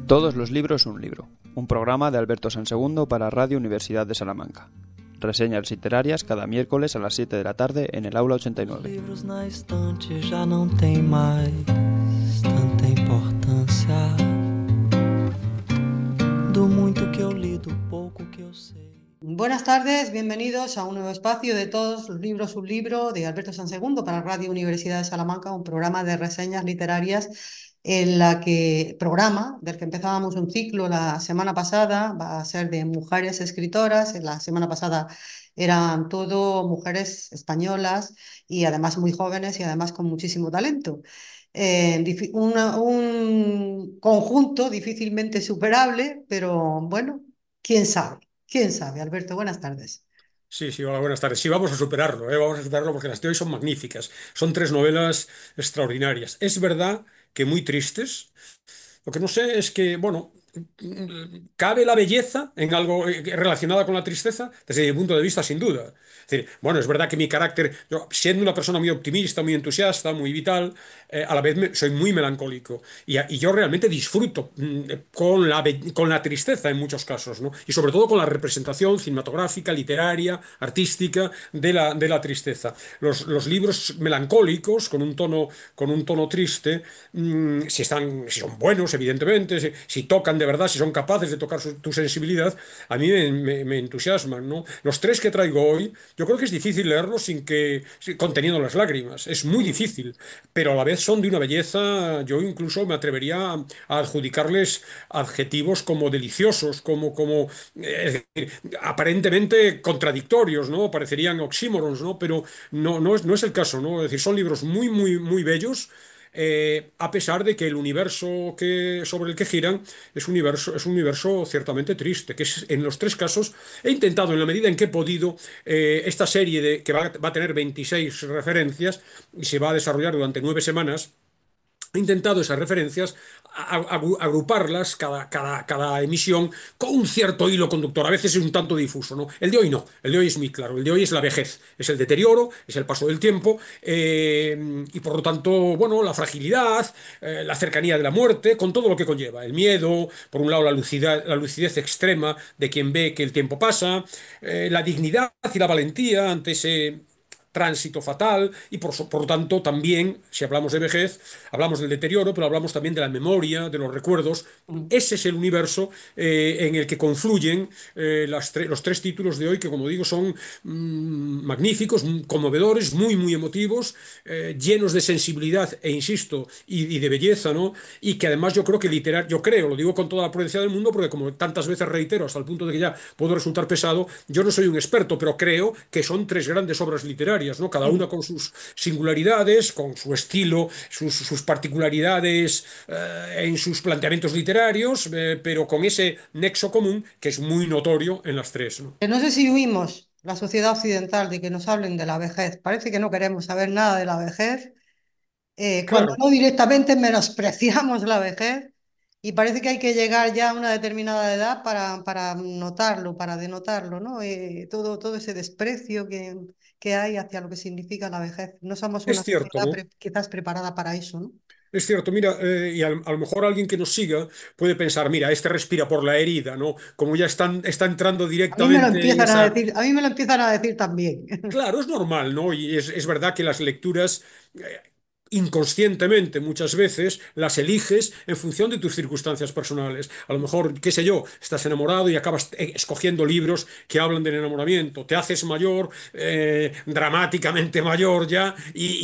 Todos los libros un libro, un programa de Alberto Sansegundo para Radio Universidad de Salamanca. Reseñas literarias cada miércoles a las 7 de la tarde en el aula 89. Livros na estante já não tem mais tanta importância. Do muito que eu li, do pouco que eu sei. Buenas tardes, bienvenidos a un nuevo espacio de Todos los libros un libro de Alberto Sansegundo para Radio Universidad de Salamanca, un programa de reseñas literarias programa del que empezábamos un ciclo la semana pasada, va a ser de mujeres escritoras. La semana pasada eran todo mujeres españolas y además muy jóvenes y además con muchísimo talento. Un conjunto difícilmente superable, pero bueno, quién sabe. ¿Quién sabe? Alberto, buenas tardes. Sí, hola, buenas tardes. Sí, vamos a superarlo, vamos a superarlo porque las de hoy son magníficas. Son tres novelas extraordinarias. Es verdad que muy tristes. Lo que no sé es que, bueno, ¿cabe la belleza en algo relacionada con la tristeza? Desde mi punto de vista, sin duda. Es decir, bueno, es verdad que mi carácter, yo siendo una persona muy optimista, muy entusiasta, muy vital, a la vez soy muy melancólico. Y yo realmente disfruto con la tristeza en muchos casos, ¿no? Y sobre todo con la representación cinematográfica, literaria, artística de la tristeza. Los libros melancólicos, con un tono triste, si son buenos, evidentemente, si tocan de verdad, si son capaces de tocar tu sensibilidad, a mí me entusiasman, ¿no? Los tres que traigo hoy, yo creo que es difícil leerlos conteniendo las lágrimas. Es muy difícil, pero a la vez son de una belleza. Yo incluso me atrevería a adjudicarles adjetivos como deliciosos, es decir, aparentemente contradictorios, ¿no? Parecerían oxímorons, ¿no? Pero no es el caso, ¿no? Es decir, son libros muy bellos. A pesar de que el universo sobre el que giran es un universo ciertamente triste, que en los tres casos he intentado, en la medida en que he podido, esta serie que va a tener 26 referencias y se va a desarrollar durante 9 semanas. He intentado esas referencias agruparlas, cada emisión, con un cierto hilo conductor. A veces es un tanto difuso, ¿no? El de hoy no, el de hoy es muy claro. El de hoy es la vejez, es el deterioro, es el paso del tiempo, y por lo tanto, bueno, la fragilidad, la cercanía de la muerte, con todo lo que conlleva. El miedo, por un lado, la lucidez extrema de quien ve que el tiempo pasa, la dignidad y la valentía ante ese tránsito fatal y por lo tanto también, si hablamos de vejez, hablamos del deterioro, pero hablamos también de la memoria, de los recuerdos. Ese es el universo en el que confluyen los tres títulos de hoy, que como digo son magníficos, conmovedores, muy emotivos, llenos de sensibilidad e insisto, y de belleza, ¿no? Y que además yo creo que yo creo, lo digo con toda la prudencia del mundo, porque como tantas veces reitero, hasta el punto de que ya puedo resultar pesado, yo no soy un experto, pero creo que son tres grandes obras literarias, ¿no? Cada una con sus singularidades, con su estilo, sus particularidades en sus planteamientos literarios, pero con ese nexo común que es muy notorio en las tres, ¿no? Que no sé si huimos la sociedad occidental de que nos hablen de la vejez. Parece que no queremos saber nada de la vejez. Cuando Claro, no directamente menospreciamos la vejez y parece que hay que llegar ya a una determinada edad para notarlo, para denotarlo, ¿no? Todo ese desprecio que hay hacia lo que significa la vejez. No somos una es cierto, sociedad ¿no? quizás preparada para eso, ¿no? Es cierto, mira, y a lo mejor alguien que nos siga puede pensar, mira, este respira por la herida, ¿no? Como ya está entrando A mí me lo directamente en empiezan a esa. decir, a mí me lo empiezan a decir también. Claro, es normal, ¿no? Y es verdad que las lecturas, inconscientemente muchas veces, las eliges en función de tus circunstancias personales. A lo mejor, qué sé yo, estás enamorado y acabas escogiendo libros que hablan del enamoramiento. Te haces mayor, dramáticamente mayor ya,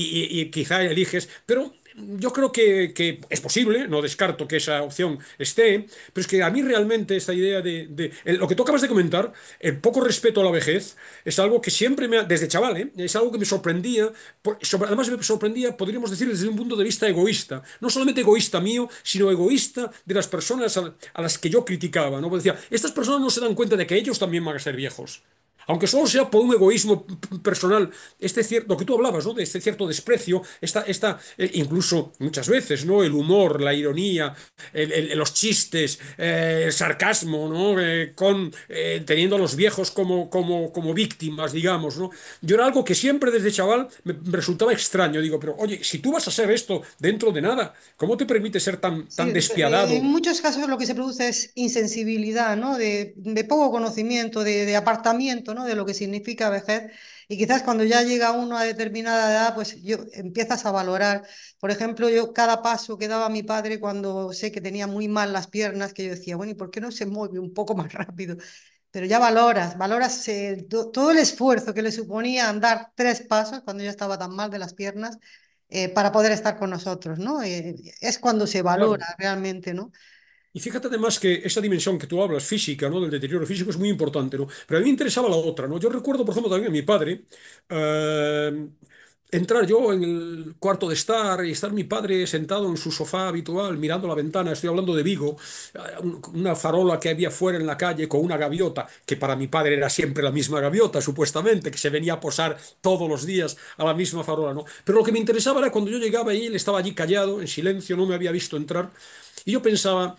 y quizá eliges, pero. Yo creo que es posible, no descarto que esa opción esté, pero es que a mí realmente esta idea lo que tú acabas de comentar, el poco respeto a la vejez, es algo que siempre desde chaval, es algo que me sorprendía, además me sorprendía, podríamos decir, desde un punto de vista egoísta, no solamente egoísta mío, sino egoísta de las personas a las que yo criticaba, ¿no? Porque decía, estas personas no se dan cuenta de que ellos también van a ser viejos. aunque solo sea por un egoísmo personal, lo que tú hablabas, ¿no? De este cierto desprecio, incluso muchas veces, ¿no? El humor, la ironía, los chistes, el sarcasmo, ¿no? Teniendo a los viejos como víctimas, digamos, ¿no? Yo era algo que siempre desde chaval me resultaba extraño. Digo, pero oye, si tú vas a hacer esto dentro de nada, ¿cómo te permite ser Sí, tan en despiadado? muchos casos lo que se produce es insensibilidad, ¿no? De poco conocimiento, de apartamiento, ¿no? De lo que significa vejez. Y quizás cuando ya llega uno a determinada edad, pues empiezas a valorar. Por ejemplo, yo cada paso que daba mi padre cuando sé que tenía muy mal las piernas, que yo decía, bueno, ¿y por qué no se mueve un poco más rápido? Pero ya valoras todo el esfuerzo que le suponía andar 3 pasos cuando ya estaba tan mal de las piernas para poder estar con nosotros, ¿no? Es cuando se Claro. valora realmente, ¿no? Y fíjate además que esa dimensión que tú hablas, física, ¿no? Del deterioro físico es muy importante, ¿no? Pero a mí me interesaba la otra, ¿no? Yo recuerdo, por ejemplo, también a mi padre, eh, entrar yo en el cuarto de estar y estar mi padre sentado en su sofá habitual, mirando la ventana, estoy hablando de Vigo, una farola que había fuera en la calle con una gaviota, que para mi padre era siempre la misma gaviota, supuestamente, que se venía a posar todos los días a la misma farola, ¿no? Pero lo que me interesaba era cuando yo llegaba ahí, él estaba allí callado, en silencio, no me había visto entrar, y yo pensaba,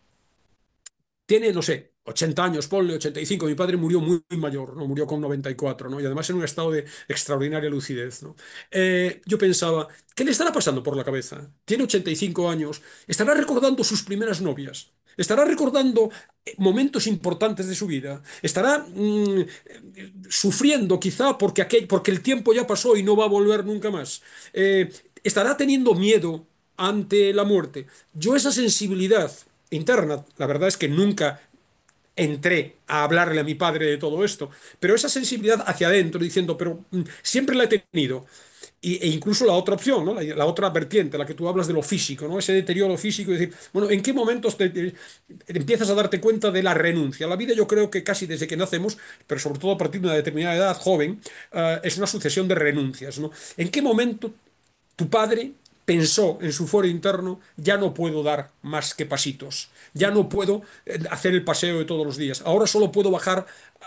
tiene, no sé, 80 años, ponle 85. Mi padre murió muy mayor, ¿no? Murió con 94, ¿no? Y además en un estado de extraordinaria lucidez, ¿no? Yo pensaba, ¿qué le estará pasando por la cabeza? Tiene 85 años, estará recordando sus primeras novias, estará recordando momentos importantes de su vida, estará sufriendo quizá porque el tiempo ya pasó y no va a volver nunca más. Estará teniendo miedo ante la muerte. Yo esa sensibilidad interna. La verdad es que nunca entré a hablarle a mi padre de todo esto, pero esa sensibilidad hacia adentro, diciendo, pero siempre la he tenido. E incluso la otra opción, ¿no? La otra vertiente, la que tú hablas de lo físico, ¿no? Ese deterioro físico, y decir, bueno, ¿en qué momentos empiezas a darte cuenta de la renuncia? La vida yo creo que casi desde que nacemos, pero sobre todo a partir de una determinada edad joven, es una sucesión de renuncias, ¿no? ¿En qué momento tu padre pensó en su foro interno, ya no puedo dar más que pasitos, ya no puedo hacer el paseo de todos los días, ahora solo puedo bajar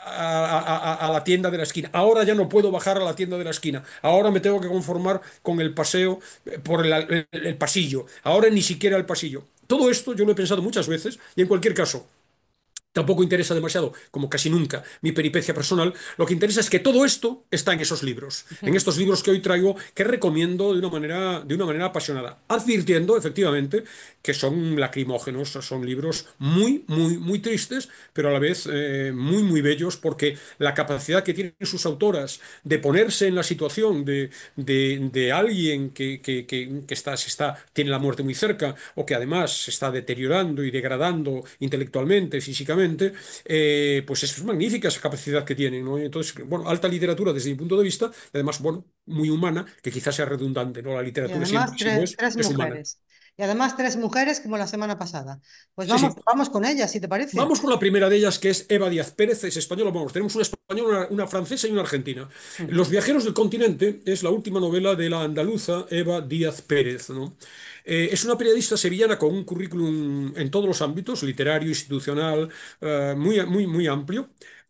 a la tienda de la esquina, ahora ya no puedo bajar a la tienda de la esquina, ahora me tengo que conformar con el paseo por el pasillo, ahora ni siquiera el pasillo. Todo esto yo lo he pensado muchas veces y en cualquier caso, tampoco interesa demasiado, como casi nunca, mi peripecia personal. Lo que interesa es que todo esto está en esos libros, en estos libros que hoy traigo, que recomiendo de una manera apasionada, advirtiendo efectivamente que son lacrimógenos, son libros muy tristes, pero a la vez muy bellos, porque la capacidad que tienen sus autoras de ponerse en la situación de alguien tiene la muerte muy cerca, o que además se está deteriorando y degradando intelectualmente, físicamente, pues es magnífica esa capacidad que tienen, ¿no? Y entonces, bueno, alta literatura desde mi punto de vista, y además, bueno, muy humana, que quizás sea redundante, ¿no? La Y literatura siempre, además si no tres es humana. mujeres. Y además 3 mujeres como la semana pasada. Pues Sí, sí. vamos con ellas, si te parece. Vamos con la primera de ellas, que es Eva Díaz Pérez, es española. Vamos, tenemos una española, una francesa y una argentina. Ujú. Los viajeros del continente es la última novela de la andaluza Eva Díaz Pérez, ¿no? Es una periodista sevillana con un currículum en todos los ámbitos, literario, institucional, muy amplio.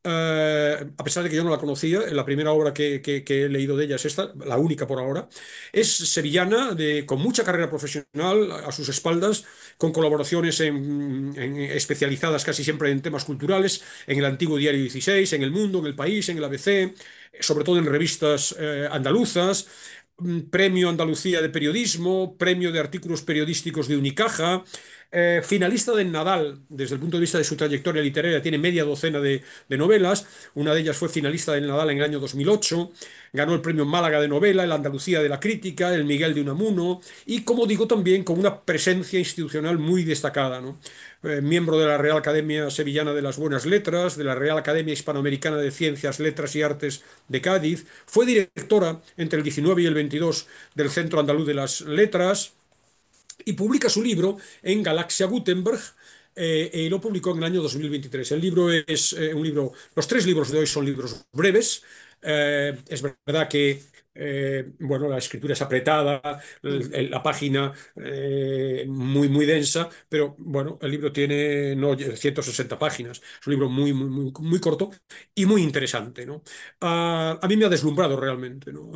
A pesar de que yo no la conocía, la primera obra que he leído de ella es esta, la única por ahora. Es sevillana, con mucha carrera profesional a sus espaldas, con colaboraciones especializadas casi siempre en temas culturales, en el antiguo Diario 16, en El Mundo, en El País, en el ABC, sobre todo en revistas andaluzas. Premio Andalucía de Periodismo, Premio de Artículos Periodísticos de Unicaja, finalista del Nadal, desde el punto de vista de su trayectoria literaria, tiene media docena de novelas, una de ellas fue finalista del Nadal en el año 2008, ganó el premio Málaga de novela, el Andalucía de la crítica, el Miguel de Unamuno, y como digo también con una presencia institucional muy destacada, ¿no? Miembro de la Real Academia Sevillana de las Buenas Letras, de la Real Academia Hispanoamericana de Ciencias, Letras y Artes de Cádiz, fue directora entre el 19 y el 22 del Centro Andaluz de las Letras y publica su libro en Galaxia Gutenberg. Lo publicó en el año 2023. El libro es un libro, los 3 libros de hoy son libros breves. Es verdad que Bueno, la escritura es apretada, Mm. la página muy, muy densa, pero bueno, el libro tiene no, 160 páginas. Es un libro muy, muy, muy, muy corto y muy interesante, ¿no? A mí me ha deslumbrado realmente, ¿no?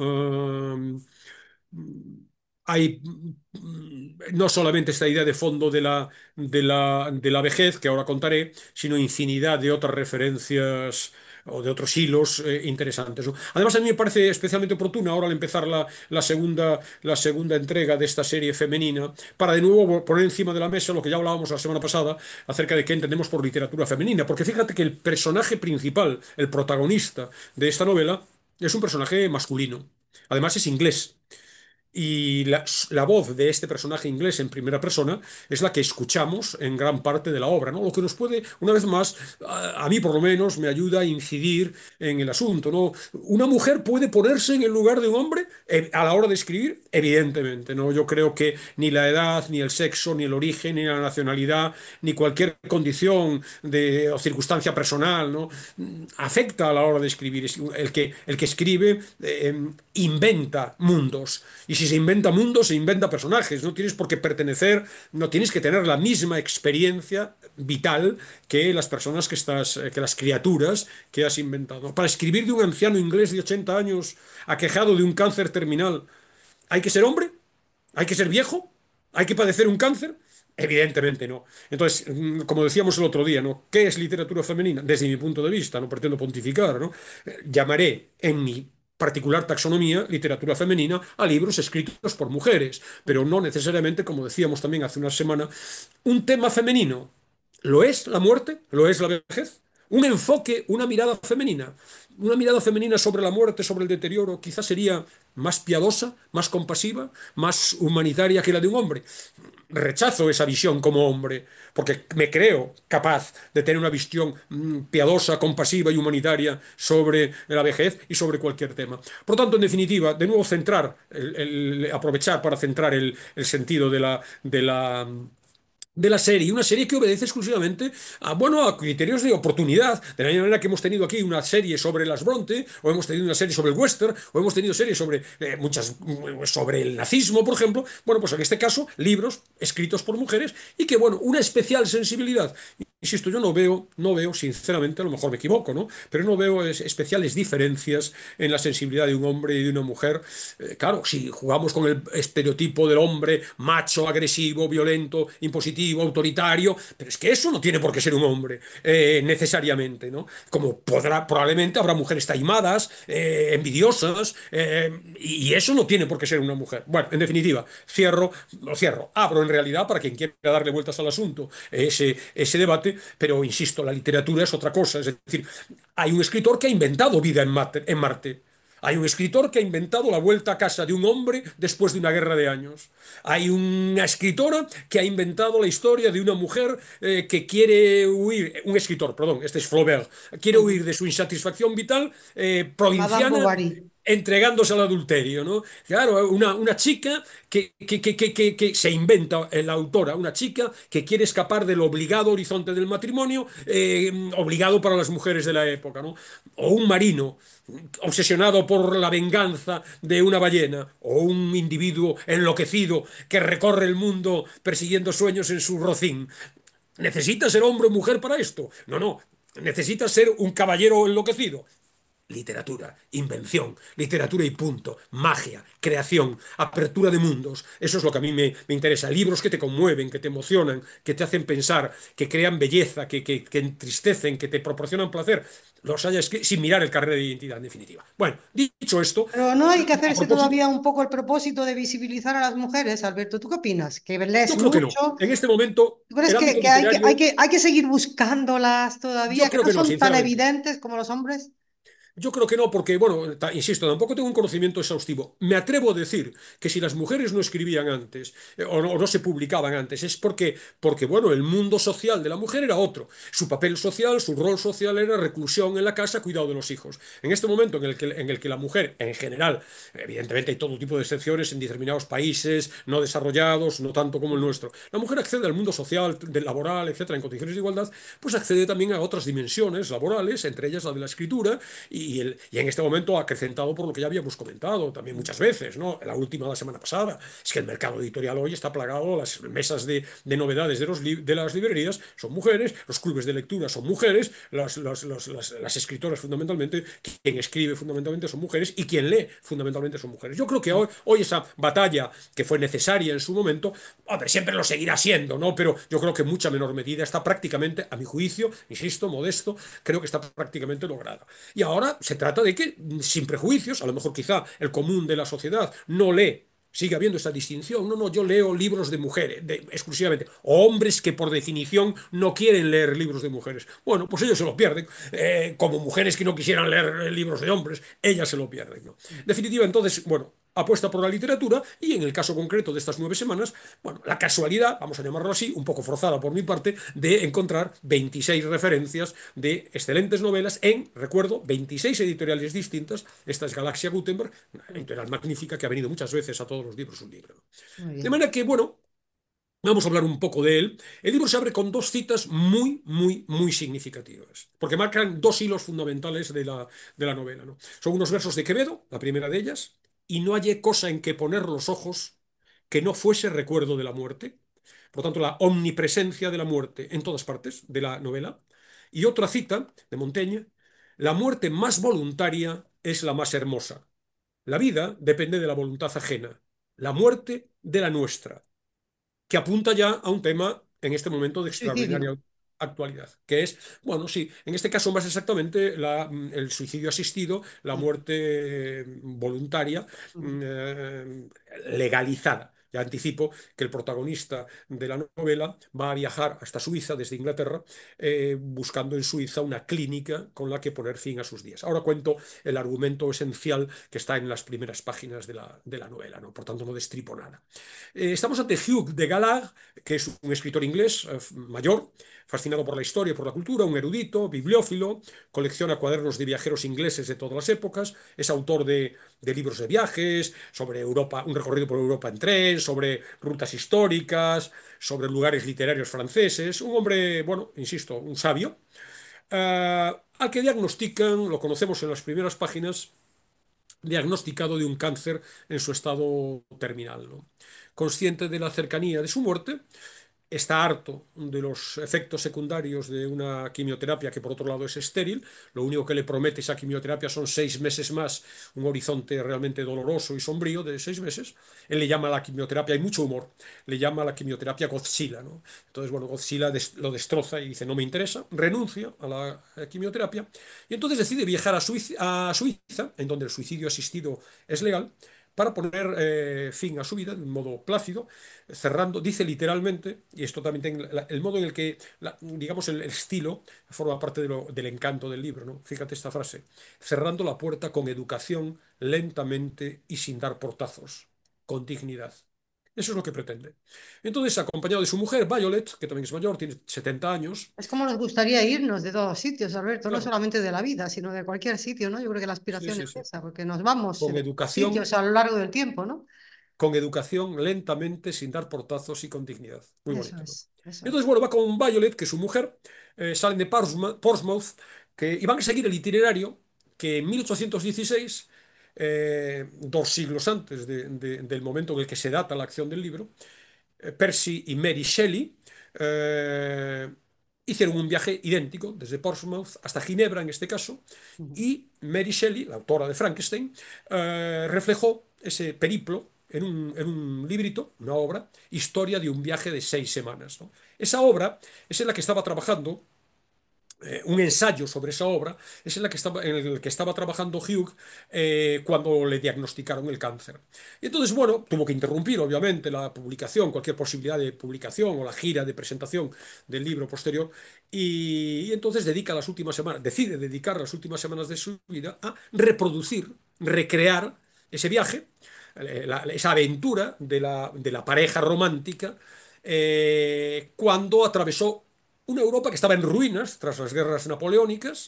Hay no solamente esta idea de fondo de la vejez, que ahora contaré, sino infinidad de otras referencias o de otros hilos interesantes, ¿no? Además, a mí me parece especialmente oportuna ahora al empezar la segunda entrega de esta serie femenina, para de nuevo poner encima de la mesa lo que ya hablábamos la semana pasada acerca de qué entendemos por literatura femenina. Porque fíjate que el personaje principal, el protagonista de esta novela, es un personaje masculino. Además, es inglés. Y la voz de este personaje inglés en primera persona es la que escuchamos en gran parte de la obra, ¿no? Lo que nos puede, una vez más, a mí por lo menos, me ayuda a incidir en el asunto, ¿no? ¿Una mujer puede ponerse en el lugar de un hombre a la hora de escribir? Evidentemente, ¿no? Yo creo que ni la edad, ni el sexo, ni el origen, ni la nacionalidad, ni cualquier condición o circunstancia personal, ¿no? Afecta a la hora de escribir. El que escribe inventa mundos. Y si se inventa mundos, se inventa personajes. No tienes por qué pertenecer, no tienes que tener la misma experiencia vital que las personas que las criaturas que has inventado. Para escribir de un anciano inglés de 80 años aquejado de un cáncer terminal, ¿hay que ser hombre? ¿Hay que ser viejo? ¿Hay que padecer un cáncer? Evidentemente no. Entonces, como decíamos el otro día, ¿no? ¿Qué es literatura femenina? Desde mi punto de vista, no pretendo pontificar, ¿no? Llamaré en mi particular taxonomía literatura femenina a libros escritos por mujeres, pero no necesariamente, como decíamos también hace una semana, un tema femenino. ¿Lo es la muerte? ¿Lo es la vejez? Un enfoque, una mirada femenina sobre la muerte, sobre el deterioro, quizás sería más piadosa, más compasiva, más humanitaria que la de un hombre. Rechazo esa visión como hombre, porque me creo capaz de tener una visión piadosa, compasiva y humanitaria sobre la vejez y sobre cualquier tema. Por lo tanto, en definitiva, de nuevo aprovechar para centrar el sentido de la serie, una serie que obedece exclusivamente a criterios de oportunidad, de la misma manera que hemos tenido aquí una serie sobre las Bronte, o hemos tenido una serie sobre el western, o hemos tenido series sobre el nazismo, por ejemplo. Bueno, pues en este caso, libros escritos por mujeres y que, bueno, una especial sensibilidad. Insisto, yo no veo, sinceramente, a lo mejor me equivoco, ¿no? Pero no veo especiales diferencias en la sensibilidad de un hombre y de una mujer. Claro, si jugamos con el estereotipo del hombre macho, agresivo, violento, impositivo, autoritario, pero es que eso no tiene por qué ser un hombre, necesariamente, ¿no? Como probablemente habrá mujeres taimadas, envidiosas, y eso no tiene por qué ser una mujer. Bueno, en definitiva, abro en realidad para quien quiera darle vueltas al asunto ese debate, pero insisto, la literatura es otra cosa. Es decir, hay un escritor que ha inventado vida en Marte. Hay un escritor que ha inventado la vuelta a casa de un hombre después de una guerra de años. Hay una escritora que ha inventado la historia de una mujer que quiere huir, un escritor, perdón, este es Flaubert, quiere huir Ujú. de su insatisfacción vital Madame provinciana Bovary. entregándose al adulterio, ¿no? Claro, una chica que se inventa, la autora, una chica que quiere escapar del obligado horizonte del matrimonio, obligado para las mujeres de la época, ¿no? O un marino obsesionado por la venganza de una ballena, o un individuo enloquecido que recorre el mundo persiguiendo sueños en su rocín. ¿Necesita ser hombre o mujer para esto? No, no. Necesita ser un caballero enloquecido. Literatura, invención, literatura y punto, magia, creación, apertura de mundos. Eso es lo que a mí me interesa. Libros que te conmueven, que te emocionan, que te hacen pensar, que crean belleza, que entristecen, que te proporcionan placer. Los haya sin mirar el carnet de identidad, en definitiva. Bueno, dicho esto, Pero no hay que a hacerse propósito, todavía un poco el propósito de visibilizar a las mujeres, Alberto. ¿Tú qué opinas? Que yo lees creo que no. mucho. En este momento, ¿Tú crees el ámbito que hay literario, hay que seguir buscándolas yo todavía, que creo no que no, son tan sinceramente. evidentes como los hombres? Yo creo que no, porque, bueno, insisto, tampoco tengo un conocimiento exhaustivo. Me atrevo a decir que si las mujeres no escribían antes o no se publicaban antes, es porque, bueno, el mundo social de la mujer era otro. Su papel social, su rol social era reclusión en la casa, cuidado de los hijos. En este momento en el que la mujer, en general, evidentemente hay todo tipo de excepciones en determinados países no desarrollados, no tanto como el nuestro, la mujer accede al mundo social, laboral, etcétera, en condiciones de igualdad, pues accede también a otras dimensiones laborales, entre ellas la de la escritura, y y en este momento acrecentado por lo que ya habíamos comentado también muchas veces, ¿no? La última, la semana pasada, es que el mercado editorial hoy está plagado, las mesas de novedades de las librerías son mujeres, los clubes de lectura son mujeres, las escritoras fundamentalmente, quien escribe fundamentalmente son mujeres y quien lee fundamentalmente son mujeres. Yo creo que hoy esa batalla que fue necesaria en su momento, hombre, siempre lo seguirá siendo, ¿no? Pero yo creo que en mucha menor medida está prácticamente, a mi juicio, insisto, modesto, creo que está prácticamente lograda. Y ahora se trata de que, sin prejuicios, a lo mejor quizá el común de la sociedad no lee. Sigue habiendo esa distinción. No, no, yo leo libros de mujeres, exclusivamente. O hombres que por definición no quieren leer libros de mujeres. Bueno, pues ellos se lo pierden. Como mujeres que no quisieran leer libros de hombres, ellas se lo pierden, ¿no? En definitiva, entonces, bueno, apuesta por la literatura y en el caso concreto de estas 9 semanas, bueno, la casualidad, vamos a llamarlo así, un poco forzada por mi parte, de encontrar 26 referencias de excelentes novelas en, recuerdo, 26 editoriales distintas. Esta es Galaxia Gutenberg, una editorial magnífica que ha venido muchas veces a todos los libros un libro. Muy De bien. manera que, bueno, vamos a hablar un poco de él. El libro se abre con dos citas muy, muy, muy significativas, porque marcan dos hilos fundamentales de la novela, ¿no? Son unos versos de Quevedo, la primera de ellas, y no hallé cosa en que poner los ojos que no fuese recuerdo de la muerte. Por lo tanto, la omnipresencia de la muerte en todas partes de la novela. Y otra cita de Montaigne, la muerte más voluntaria es la más hermosa. La vida depende de la voluntad ajena, la muerte de la nuestra, que apunta ya a un tema en este momento de Suicidio. extraordinaria actualidad, que es, bueno, sí, en este caso más exactamente el suicidio asistido, la Sí. muerte voluntaria, Ujú. legalizada. Ya anticipo que el protagonista de la novela va a viajar hasta Suiza desde Inglaterra, buscando en Suiza una clínica con la que poner fin a sus días. Ahora cuento el argumento esencial que está en las primeras páginas de la novela, ¿no? Por tanto, no destripo nada. Estamos ante Hugh de Gallag, que es un escritor inglés mayor, fascinado por la historia y por la cultura, un erudito, bibliófilo, colecciona cuadernos de viajeros ingleses de todas las épocas, es autor de libros de viajes, sobre Europa, un recorrido por Europa en tren, sobre rutas históricas, sobre lugares literarios franceses, un hombre, bueno, insisto, un sabio, al que diagnostican, lo conocemos en las primeras páginas, diagnosticado de un cáncer en su estado terminal, ¿no? Consciente de la cercanía de su muerte, está harto de los efectos secundarios de una quimioterapia que por otro lado es estéril. Lo único que le promete esa quimioterapia son 6 meses más, un horizonte realmente doloroso y sombrío de 6 meses. Él le llama a la quimioterapia, hay mucho humor, le llama a la quimioterapia Godzilla, ¿no? Entonces, bueno, Godzilla lo destroza y dice, no me interesa, renuncia a la quimioterapia y entonces decide viajar a Suiza, en donde el suicidio asistido es legal, para poner fin a su vida de un modo plácido, cerrando, dice literalmente, y esto también, el modo en el que, digamos, el estilo forma parte del encanto del libro, ¿no? Fíjate esta frase, cerrando la puerta con educación, lentamente y sin dar portazos, con dignidad. Eso es lo que pretende. Entonces, acompañado de su mujer, Violet, que también es mayor, tiene 70 años, Es como nos gustaría irnos de todos sitios, Alberto, no claro, solamente de la vida, sino de cualquier sitio, ¿no? Yo creo que la sí, aspiración sí, es sí, esa, porque nos vamos con de educación sitios a lo largo del tiempo, ¿no? lentamente, sin dar portazos y con dignidad. Muy Eso bonito, ¿no? es, eso Entonces, es. bueno, va con Violet, que es su mujer, salen de Portsmouth, y van a seguir el itinerario que en 1816, 2 siglos antes del momento en el que se data la acción del libro, Percy y Mary Shelley eh, hicieron un viaje idéntico desde Portsmouth hasta Ginebra en este caso, Ujú. y Mary Shelley, la autora de Frankenstein, reflejó ese periplo en un librito, una obra, Historia de un viaje de 6 semanas, ¿no? Esa obra es en la que estaba trabajando, un ensayo sobre esa obra, es en el que estaba trabajando Hugh cuando le diagnosticaron el cáncer. Y entonces, bueno, tuvo que interrumpir, obviamente, la publicación, cualquier posibilidad de publicación o la gira de presentación del libro posterior, y entonces decide dedicar las últimas semanas de su vida a reproducir, recrear ese viaje, esa aventura de la pareja romántica, cuando atravesó una Europa que estaba en ruinas tras las guerras napoleónicas,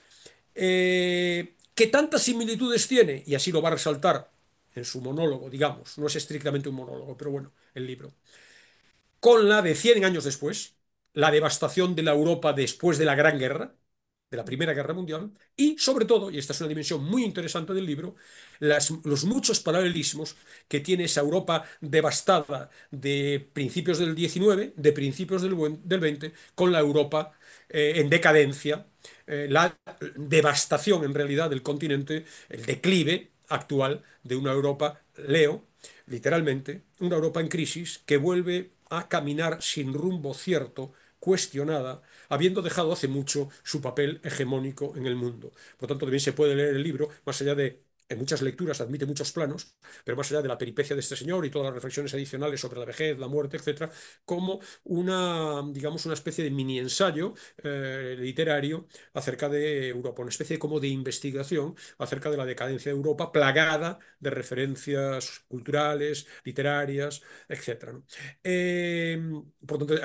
que tantas similitudes tiene, y así lo va a resaltar en su monólogo, digamos, no es estrictamente un monólogo, pero bueno, el libro, con la de 100 años después, la devastación de la Europa después de la Gran Guerra, de la Primera Guerra Mundial y, sobre todo, y esta es una dimensión muy interesante del libro, los muchos paralelismos que tiene esa Europa devastada de principios del 19, de principios del 20, con la Europa en decadencia, la devastación en realidad del continente, el declive actual de una Europa, leo, literalmente, una Europa en crisis que vuelve a caminar sin rumbo cierto, cuestionada, habiendo dejado hace mucho su papel hegemónico en el mundo. Por tanto, también se puede leer el libro, más allá de, en muchas lecturas admite muchos planos, pero más allá de la peripecia de este señor y todas las reflexiones adicionales sobre la vejez, la muerte, etcétera, como una, digamos, una especie de mini ensayo literario acerca de Europa, una especie como de investigación acerca de la decadencia de Europa, plagada de referencias culturales, literarias, etcétera, ¿no? Eh, por tanto,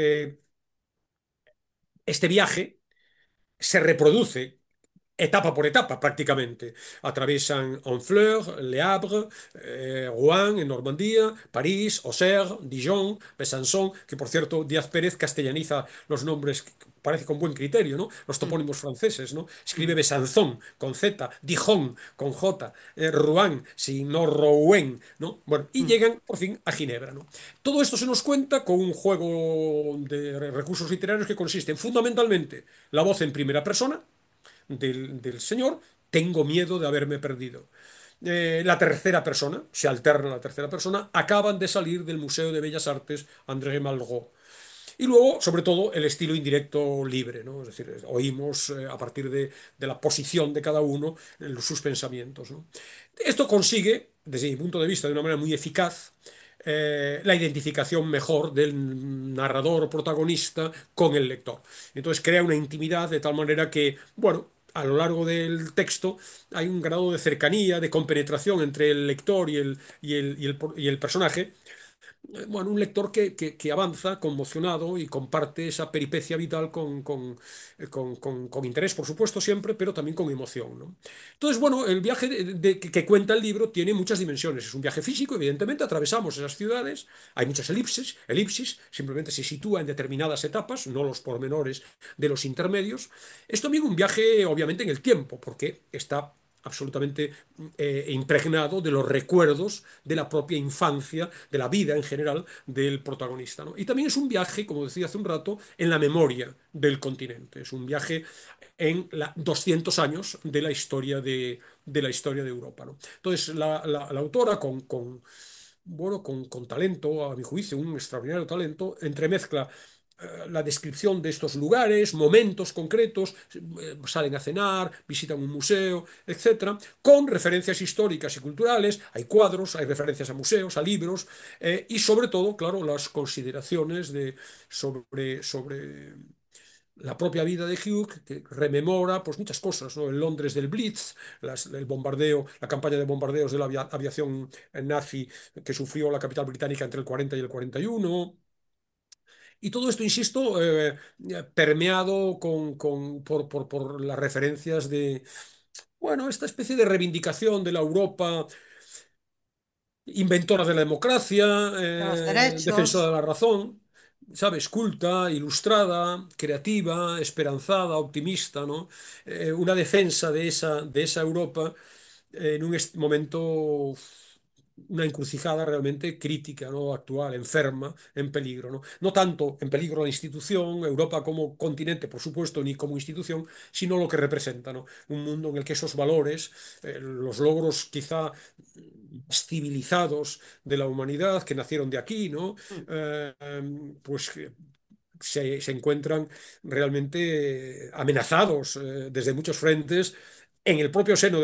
este viaje se reproduce etapa por etapa prácticamente. Atraviesan Honfleur, Le Havre, Rouen en Normandía, París, Auxerre, Dijon, Besançon, que por cierto Díaz Pérez castellaniza los nombres, parece con buen criterio, ¿no? Los Mm, topónimos franceses, ¿no? Escribe mm, Besançon con Z, Dijon con J, Rouen, si no Rouen, ¿no? Bueno, y mm, llegan por fin a Ginebra, ¿no? Todo esto se nos cuenta con un juego de recursos literarios que consisten fundamentalmente la voz en primera persona, del señor, tengo miedo de haberme perdido. La tercera persona, se alterna la tercera persona, acaban de salir del Museo de Bellas Artes André Malraux. Y luego, sobre todo, el estilo indirecto libre, ¿no? Es decir, oímos a partir de la posición de cada uno sus pensamientos, ¿no? Esto consigue, desde mi punto de vista, de una manera muy eficaz, la identificación mejor del narrador o protagonista con el lector. Entonces crea una intimidad de tal manera que, bueno, a lo largo del texto hay un grado de cercanía, de compenetración entre el lector y el personaje, bueno, un lector que avanza conmocionado y comparte esa peripecia vital con interés, por supuesto, siempre, pero también con emoción, ¿no? Entonces, bueno, el viaje que cuenta el libro tiene muchas dimensiones. Es un viaje físico, evidentemente, atravesamos esas ciudades, hay muchas elipsis, simplemente se sitúa en determinadas etapas, no los pormenores de los intermedios. Es también un viaje, obviamente, en el tiempo, porque está absolutamente impregnado de los recuerdos de la propia infancia, de la vida en general del protagonista, ¿no? Y también es un viaje, como decía hace un rato, en la memoria del continente. Es un viaje en 200 años de la historia de Europa, ¿no? Entonces, la autora bueno, con talento, a mi juicio, un extraordinario talento, entremezcla la descripción de estos lugares, momentos concretos, salen a cenar, visitan un museo, etcétera, con referencias históricas y culturales, hay cuadros, hay referencias a museos, a libros, y sobre todo, claro, las consideraciones sobre la propia vida de Hugh, que rememora pues, muchas cosas, ¿no? El Londres del Blitz, el bombardeo, la campaña de bombardeos de la aviación nazi que sufrió la capital británica entre el 40 y el 41. Y todo esto, insisto, permeado por las referencias de, bueno, esta especie de reivindicación de la Europa inventora de la democracia, de los defensora de derechos. la razón, ¿sabes? Culta, ilustrada, creativa, esperanzada, optimista, ¿no? Una defensa de esa Europa en un momento, una encrucijada realmente crítica, ¿no? Actual, enferma, en peligro, ¿no? No tanto en peligro la institución, Europa como continente, por supuesto, ni como institución, sino lo que representa, ¿no? Un mundo en el que esos valores, los logros quizá civilizados de la humanidad que nacieron de aquí, ¿no? Mm, Eh, pues se encuentran realmente amenazados desde muchos frentes en el propio seno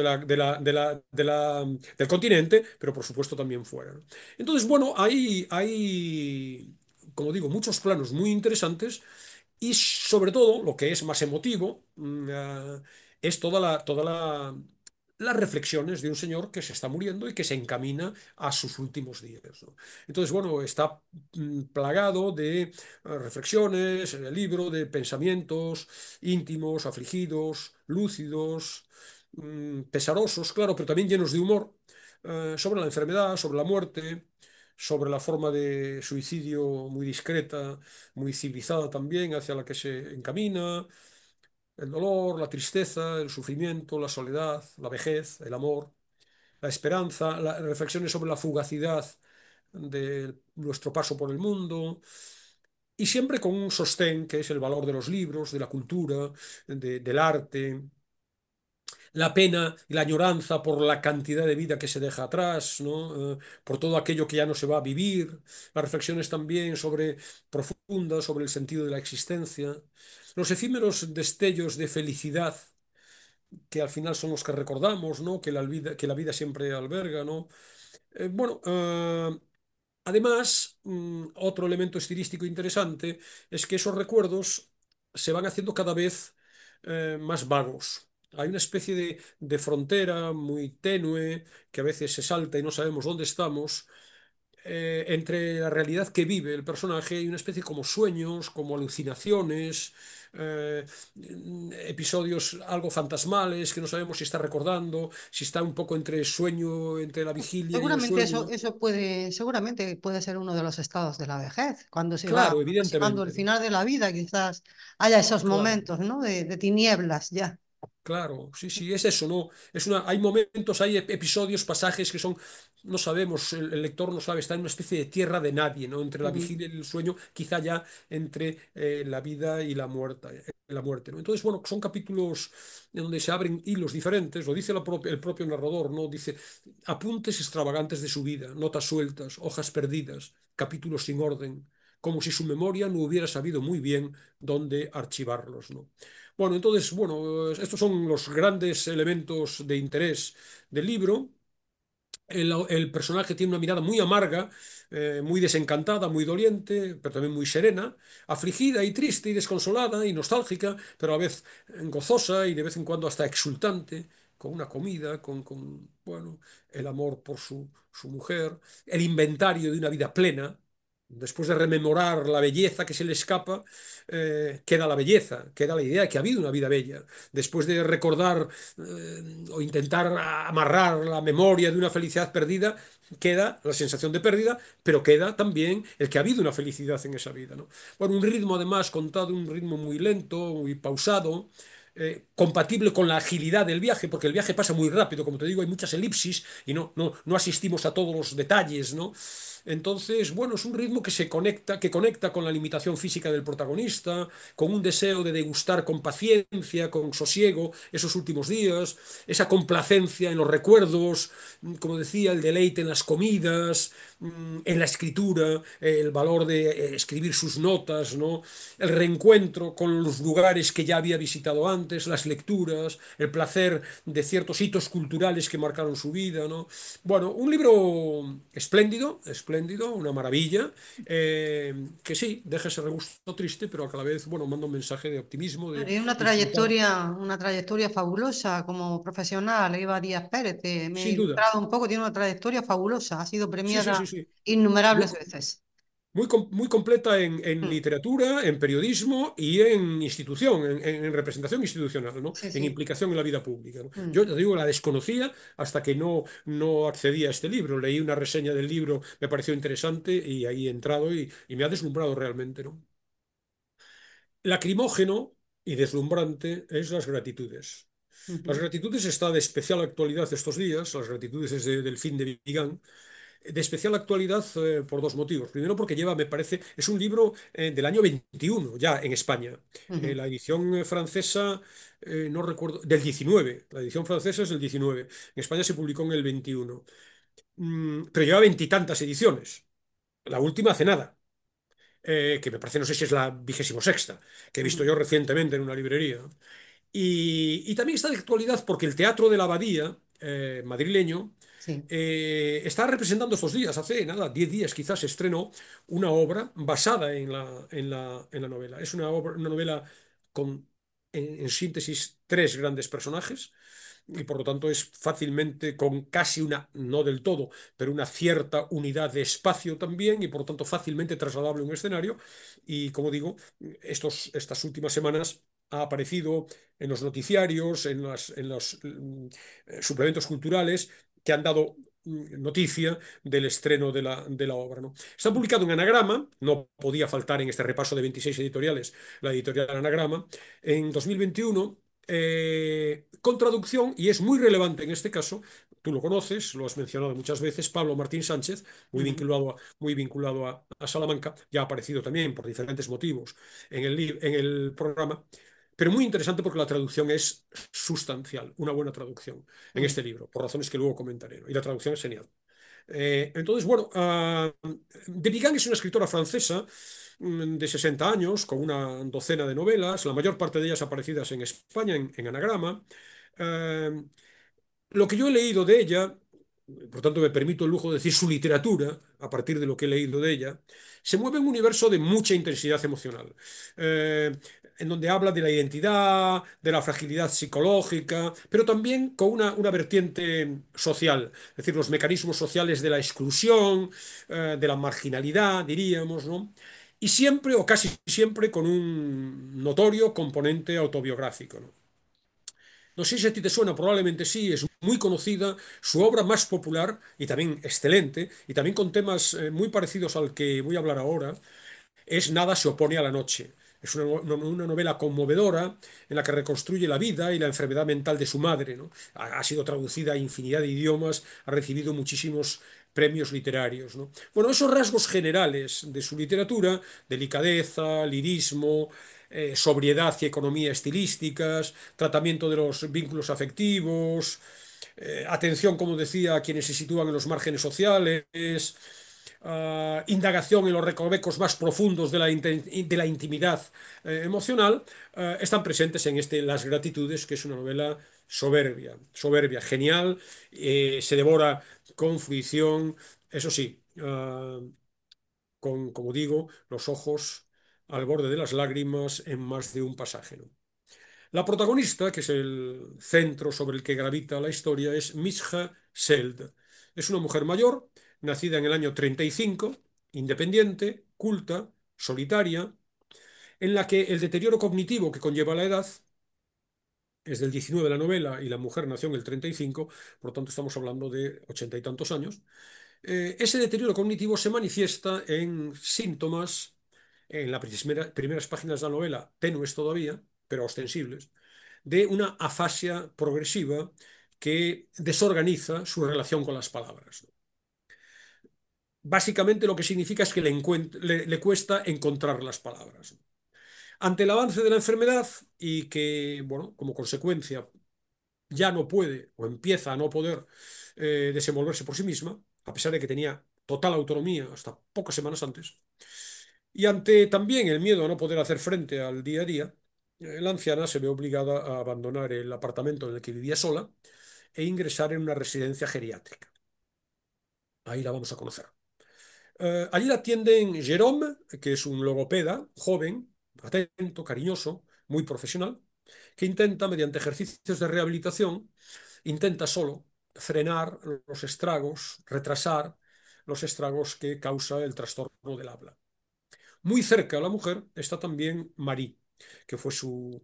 del continente, pero por supuesto también fuera, ¿no? Entonces, bueno, hay, como digo, muchos planos muy interesantes y sobre todo, lo que es más emotivo, es las reflexiones de un señor que se está muriendo y que se encamina a sus últimos días, ¿no? Entonces, bueno, está plagado de reflexiones en el libro, de pensamientos íntimos, afligidos, lúcidos, pesarosos, claro, pero también llenos de humor, sobre la enfermedad, sobre la muerte, sobre la forma de suicidio muy discreta, muy civilizada también, hacia la que se encamina. El dolor, la tristeza, el sufrimiento, la soledad, la vejez, el amor, la esperanza, las reflexiones sobre la fugacidad de nuestro paso por el mundo, y siempre con un sostén que es el valor de los libros, de la cultura, del arte, la pena y la añoranza por la cantidad de vida que se deja atrás, ¿no? Por todo aquello que ya no se va a vivir, las reflexiones también sobre profundas sobre el sentido de la existencia, los efímeros destellos de felicidad que al final son los que recordamos, ¿no? Que la vida siempre alberga, ¿no? Bueno, además, otro elemento estilístico interesante es que esos recuerdos se van haciendo cada vez más vagos. Hay una especie de frontera muy tenue que a veces se salta y no sabemos dónde estamos, entre la realidad que vive el personaje y una especie como sueños, como alucinaciones, episodios algo fantasmales que no sabemos si está recordando, si está un poco entre sueño, entre la vigilia y el Seguramente sueño. seguramente puede ser uno de los estados de la vejez, cuando se va Claro, aproximando el evidentemente, final de la vida, quizás haya esos claro. momentos, ¿no? De tinieblas ya. Claro, sí, sí, es eso, ¿no? Hay momentos, hay episodios, pasajes que son, no sabemos, el lector no sabe, está en una especie de tierra de nadie, ¿no? Entre la Ujú. vigilia y el sueño, quizá ya entre la vida y la muerte, ¿no? Entonces, bueno, son capítulos en donde se abren hilos diferentes, lo dice el propio narrador, ¿no? Dice, apuntes extravagantes de su vida, notas sueltas, hojas perdidas, capítulos sin orden, como si su memoria no hubiera sabido muy bien dónde archivarlos, ¿no? Bueno, entonces, bueno, estos son los grandes elementos de interés del libro. El personaje tiene una mirada muy amarga, muy desencantada, muy doliente, pero también muy serena, afligida y triste y desconsolada y nostálgica, pero a la vez gozosa y de vez en cuando hasta exultante, con una comida, bueno, el amor por su mujer, el inventario de una vida plena. Después de rememorar la belleza que se le escapa, queda la belleza, queda la idea de que ha habido una vida bella. Después de recordar o intentar amarrar la memoria de una felicidad perdida, queda la sensación de pérdida, pero queda también el que ha habido una felicidad en esa vida, ¿no? Bueno, un ritmo además contado, un ritmo muy lento, muy pausado, compatible con la agilidad del viaje, porque el viaje pasa muy rápido, como te digo, hay muchas elipsis y no asistimos a todos los detalles, ¿no? Entonces, bueno, es un ritmo que conecta con la limitación física del protagonista, con un deseo de degustar con paciencia, con sosiego, esos últimos días, esa complacencia en los recuerdos, como decía, el deleite en las comidas, en la escritura, el valor de escribir sus notas, ¿no? El reencuentro con los lugares que ya había visitado antes, las lecturas, el placer de ciertos hitos culturales que marcaron su vida, ¿no? Bueno, un libro espléndido, espléndido, una maravilla, que sí, deja ese regusto triste, pero a la vez, bueno, manda un mensaje de optimismo, de Y disfrutar. una trayectoria fabulosa como profesional, Eva Díaz Pérez, me he Sin duda. ilustrado un poco, tiene una trayectoria fabulosa, ha sido Sí, sí, premiada sí, sí. Muy, innumerables veces. muy completa en Mm. literatura, en periodismo y en institución, en representación institucional, ¿no? Sí, En sí. implicación en la vida pública, ¿no? Mm. Yo te digo, la desconocía hasta que no accedí a este libro. Leí una reseña del libro, me pareció interesante y ahí he entrado y me ha deslumbrado realmente, ¿no? Lacrimógeno y deslumbrante es las gratitudes. Las Ujú. gratitudes está de especial actualidad estos días, las gratitudes es del fin de Vigan, de especial actualidad por dos motivos. Primero porque lleva, me parece, es un libro del año 21 ya en España. Ujú. La edición francesa, no recuerdo, del 19. La edición francesa es del 19. En España se publicó en el 21. Pero lleva veintitantas ediciones. La última hace nada. Que me parece, no sé si es la 26ª, que he visto Ujú. yo recientemente en una librería. Y también está de actualidad porque el Teatro de la Abadía, madrileño, Sí. está representando estos días, hace nada, 10 días quizás, se estrenó una obra basada en la novela. Es una novela con, en síntesis, tres grandes personajes y por lo tanto es fácilmente con casi una, no del todo, pero una cierta unidad de espacio también y por lo tanto fácilmente trasladable a un escenario. Y como digo, estas últimas semanas ha aparecido en los noticiarios, en los suplementos culturales que han dado noticia del estreno de la obra, ¿no? Está publicado en Anagrama, no podía faltar en este repaso de 26 editoriales la editorial Anagrama, en 2021, con traducción, y es muy relevante en este caso, tú lo conoces, lo has mencionado muchas veces, Pablo Martín Sánchez, Ujú. muy vinculado a Salamanca, ya ha aparecido también por diferentes motivos en el programa, pero muy interesante porque la traducción es sustancial, una buena traducción en Mm. este libro, por razones que luego comentaré, ¿no? Y la traducción es genial. Entonces, bueno, de Vigan es una escritora francesa de 60 años, con una docena de novelas, la mayor parte de ellas aparecidas en España, en Anagrama. Eh, lo que yo he leído de ella, por tanto me permito el lujo de decir su literatura, a partir de lo que he leído de ella, se mueve en un universo de mucha intensidad emocional, eh, en donde habla de la identidad, de la fragilidad psicológica, pero también con una vertiente social, es decir, los mecanismos sociales de la exclusión, de la marginalidad, diríamos, ¿no? Y siempre, o casi siempre, con un notorio componente autobiográfico, ¿no? No sé si a ti te suena, probablemente sí, es muy conocida, su obra más popular y también excelente, y también con temas muy parecidos al que voy a hablar ahora, es Nada se opone a la noche. Es una novela conmovedora en la que reconstruye la vida y la enfermedad mental de su madre, ¿no? Ha sido traducida a infinidad de idiomas, ha recibido muchísimos premios literarios, ¿no? Bueno, esos rasgos generales de su literatura, delicadeza, lirismo, sobriedad y economía estilísticas, tratamiento de los vínculos afectivos, atención, como decía, a quienes se sitúan en los márgenes sociales, indagación en los recovecos más profundos de la intimidad emocional, están presentes en Las Gratitudes, que es una novela soberbia, soberbia, genial, se devora con fruición, eso sí, con, como digo, los ojos al borde de las lágrimas en más de un pasaje, ¿no? La protagonista, que es el centro sobre el que gravita la historia, es Misha Seld. Es una mujer mayor, nacida en el año 35, independiente, culta, solitaria, en la que el deterioro cognitivo que conlleva la edad es del 19 de la novela y la mujer nació en el 35, por lo tanto estamos hablando de 80 y tantos años. Ese deterioro cognitivo se manifiesta en síntomas en las primeras páginas de la novela, tenues todavía, pero ostensibles, de una afasia progresiva que desorganiza su relación con las palabras. Básicamente lo que significa es que le cuesta encontrar las palabras. Ante el avance de la enfermedad y que, bueno, como consecuencia ya no puede o empieza a no poder desenvolverse por sí misma, a pesar de que tenía total autonomía hasta pocas semanas antes, y ante también el miedo a no poder hacer frente al día a día, la anciana se ve obligada a abandonar el apartamento en el que vivía sola e ingresar en una residencia geriátrica. Ahí la vamos a conocer. Allí la atienden Jérôme, que es un logopeda joven, atento, cariñoso, muy profesional, que intenta, mediante ejercicios de rehabilitación, intenta solo frenar los estragos, retrasar los estragos que causa el trastorno del habla. Muy cerca a la mujer está también Marie, que fue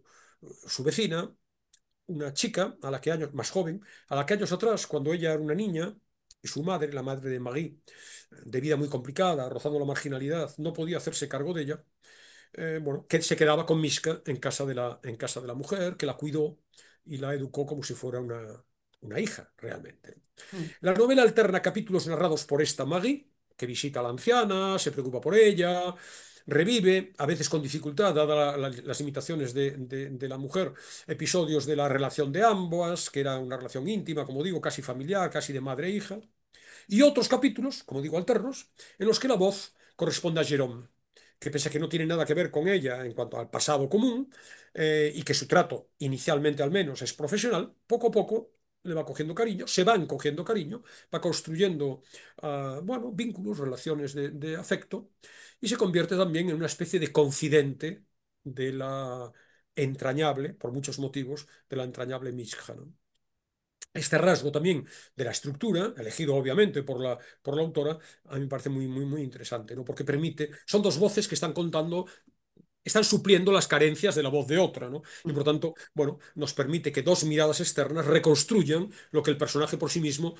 su vecina, una chica a la que años más joven, a la que años atrás, cuando ella era una niña, y su madre, la madre de Marie, de vida muy complicada, rozando la marginalidad, no podía hacerse cargo de ella, bueno, que se quedaba con Miska en casa de la mujer, que la cuidó y la educó como si fuera una hija, realmente. Mm. La novela alterna capítulos narrados por esta Maggie, que visita a la anciana, se preocupa por ella, revive, a veces con dificultad, dadas las limitaciones de la mujer, episodios de la relación de ambas, que era una relación íntima, como digo, casi familiar, casi de madre e hija, y otros capítulos, como digo, alternos, en los que la voz corresponde a Jerome, que pese a que no tiene nada que ver con ella en cuanto al pasado común, y que su trato, inicialmente al menos, es profesional, poco a poco le va cogiendo cariño, se van cogiendo cariño, va construyendo, bueno, vínculos, relaciones de afecto, y se convierte también en una especie de confidente de la entrañable, por muchos motivos, de la entrañable Mishka, ¿no? Este rasgo también de la estructura, elegido obviamente por la autora, a mí me parece muy, muy, muy interesante, ¿no? Porque permite, son dos voces que están contando están supliendo las carencias de la voz de otra, ¿no? Y por tanto, bueno, nos permite que dos miradas externas reconstruyan lo que el personaje por sí mismo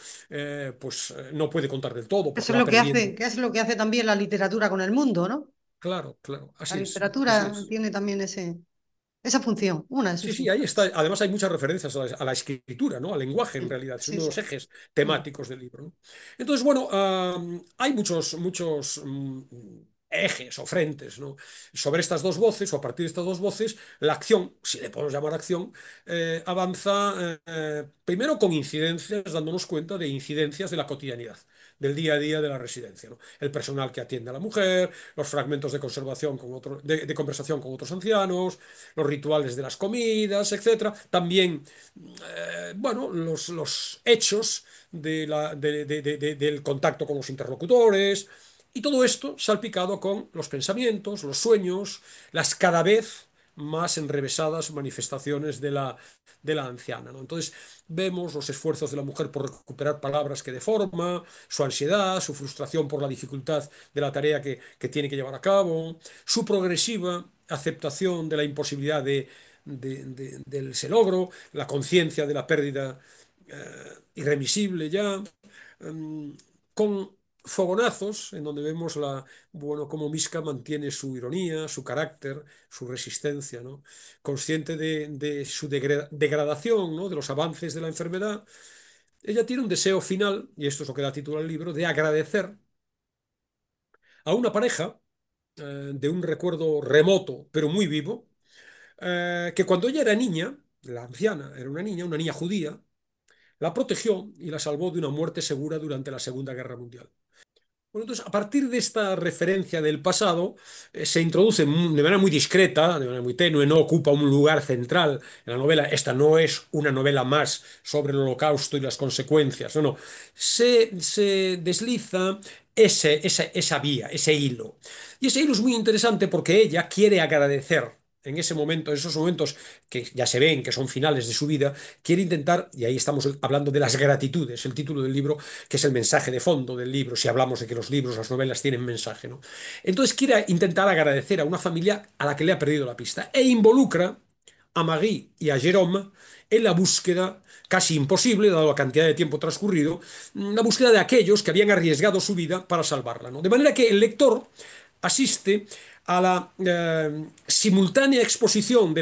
no puede contar del todo, Eso porque es va lo que hace, perdiendo. que es lo que hace también la literatura con el mundo, ¿no? Claro, claro, La así es, así literatura es. tiene también esa función, una de Sí, sus sí, ahí está. funciones. Además hay muchas referencias a la escritura, ¿no? Al lenguaje, en Sí, realidad. Es sí, uno de sí. los ejes Mm. temáticos del libro, ¿no? Entonces, bueno, hay muchos ejes o frentes, ¿no? Sobre estas dos voces, o a partir de estas dos voces, la acción, si le podemos llamar acción, avanza primero con incidencias, dándonos cuenta de incidencias de la cotidianidad, del día a día de la residencia, ¿no? El personal que atiende a la mujer, los fragmentos de conservación de conversación con otros ancianos, los rituales de las comidas, etcétera. También, bueno, los hechos del contacto con los interlocutores. Y todo esto salpicado con los pensamientos, los sueños, las cada vez más enrevesadas manifestaciones de la anciana, ¿no? Entonces vemos los esfuerzos de la mujer por recuperar palabras que deforma, su ansiedad, su frustración por la dificultad de la tarea que tiene que llevar a cabo, su progresiva aceptación de la imposibilidad del ese logro, la conciencia de la pérdida irremisible ya, con fogonazos en donde vemos bueno, cómo Miska mantiene su ironía, su carácter, su resistencia, ¿no? Consciente de su degradación, ¿no? De los avances de la enfermedad. Ella tiene un deseo final, y esto es lo que da título al libro, de agradecer a una pareja de un recuerdo remoto, pero muy vivo, que cuando ella era niña, la anciana era una niña judía, la protegió y la salvó de una muerte segura durante la Segunda Guerra Mundial. Bueno, entonces, a partir de esta referencia del pasado, se introduce de manera muy discreta, de manera muy tenue, no ocupa un lugar central en la novela. Esta no es una novela más sobre el Holocausto y las consecuencias, no, no. Se desliza esa vía, ese hilo. Y ese hilo es muy interesante porque ella quiere agradecer en ese momento, en esos momentos que ya se ven que son finales de su vida, quiere intentar, y ahí estamos hablando de las gratitudes, el título del libro, que es el mensaje de fondo del libro, si hablamos de que los libros, las novelas tienen mensaje, ¿no? Entonces quiere intentar agradecer a una familia a la que le ha perdido la pista e involucra a Marie y a Jérôme en la búsqueda casi imposible, dado la cantidad de tiempo transcurrido, la búsqueda de aquellos que habían arriesgado su vida para salvarla, ¿no? De manera que el lector asiste a la simultánea exposición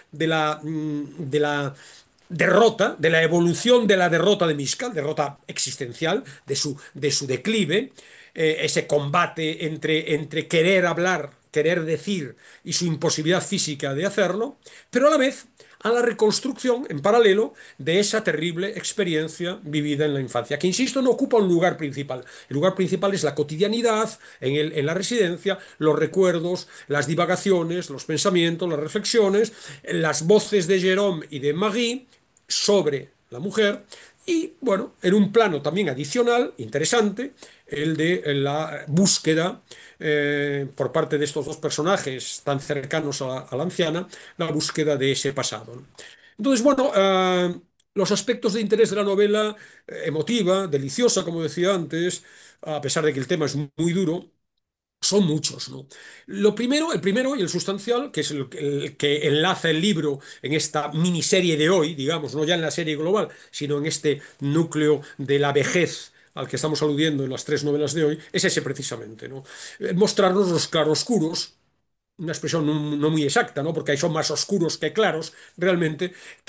de la derrota, de la evolución de la derrota de Mishka, derrota existencial, de su declive, ese combate entre querer hablar, querer decir y su imposibilidad física de hacerlo, pero a la vez a la reconstrucción en paralelo de esa terrible experiencia vivida en la infancia, que insisto, no ocupa un lugar principal. El lugar principal es la cotidianidad en la residencia, los recuerdos, las divagaciones, los pensamientos, las reflexiones, las voces de Jérôme y de Marie sobre la mujer y, bueno, en un plano también adicional, interesante, el de la búsqueda por parte de estos dos personajes tan cercanos a la anciana, la búsqueda de ese pasado, ¿no? Entonces, bueno, los aspectos de interés de la novela, emotiva, deliciosa, como decía antes, a pesar de que el tema es muy duro, son muchos, ¿no? El primero y el sustancial, que es el que enlaza el libro en esta miniserie de hoy, digamos, no ya en la serie global, sino en este núcleo de la vejez al que estamos aludiendo en las tres novelas de hoy, es ese precisamente, ¿no? Mostrarnos los claroscuros, una expresión no muy exacta, ¿no? Porque ahí son más oscuros que claros, realmente,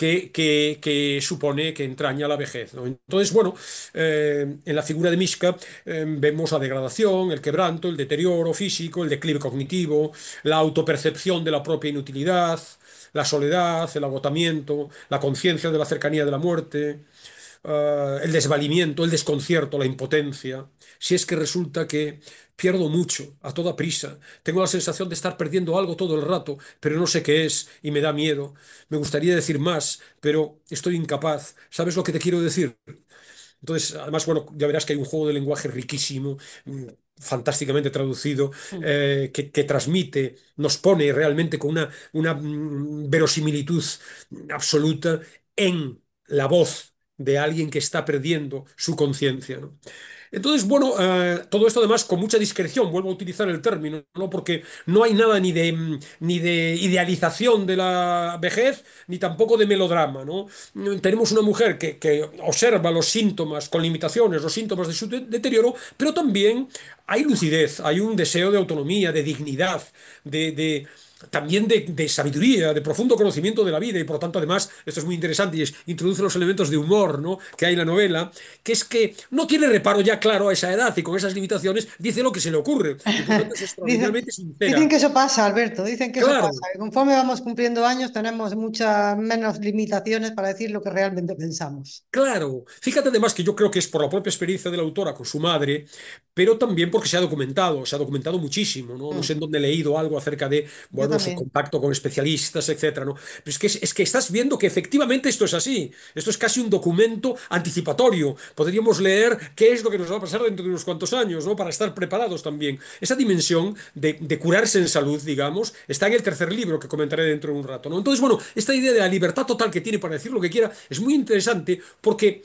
que supone que entraña la vejez, ¿no? Entonces, bueno, en la figura de Mishka vemos la degradación, el quebranto, el deterioro físico, el declive cognitivo, la autopercepción de la propia inutilidad, la soledad, el agotamiento, la conciencia de la cercanía de la muerte, el desvalimiento, el desconcierto, la impotencia, si es que resulta que pierdo mucho, a toda prisa, tengo la sensación de estar perdiendo algo todo el rato, pero no sé qué es y me da miedo, me gustaría decir más, pero estoy incapaz, ¿sabes lo que te quiero decir? Entonces, además, bueno, ya verás que hay un juego de lenguaje riquísimo, fantásticamente traducido, Mm. que transmite, nos pone realmente con una verosimilitud absoluta en la voz de alguien que está perdiendo su conciencia, ¿no? Entonces, bueno, todo esto además con mucha discreción, vuelvo a utilizar el término, ¿no? Porque no hay nada ni de idealización de la vejez, ni tampoco de melodrama, ¿no? Tenemos una mujer que observa los síntomas con limitaciones, los síntomas de su deterioro, pero también hay lucidez, hay un deseo de autonomía, de dignidad, de también de sabiduría, de profundo conocimiento de la vida y por lo tanto además, esto es muy interesante y introduce los elementos de humor, ¿no? Que hay en la novela, que es que no tiene reparo ya claro a esa edad y con esas limitaciones dice lo que se le ocurre y por tanto es Dicen, extraordinariamente dicen sincera. que eso pasa, Alberto, dicen que eso Claro, pasa. Que conforme vamos cumpliendo años tenemos muchas menos limitaciones para decir lo que realmente pensamos. claro, fíjate además que yo creo que es por la propia experiencia de la autora con su madre, pero también porque se ha documentado muchísimo, ¿no? No sé Mm, en dónde he leído algo acerca de, yo bueno, su también. contacto con especialistas, etcétera, ¿no? Pero es que estás viendo que efectivamente esto es así, esto es casi un documento anticipatorio. Podríamos leer qué es lo que nos va a pasar dentro de unos cuantos años, ¿no? Para estar preparados también. Esa dimensión de curarse en salud, digamos, está en el tercer libro que comentaré dentro de un rato, ¿no? Entonces, bueno, esta idea de la libertad total que tiene para decir lo que quiera es muy interesante porque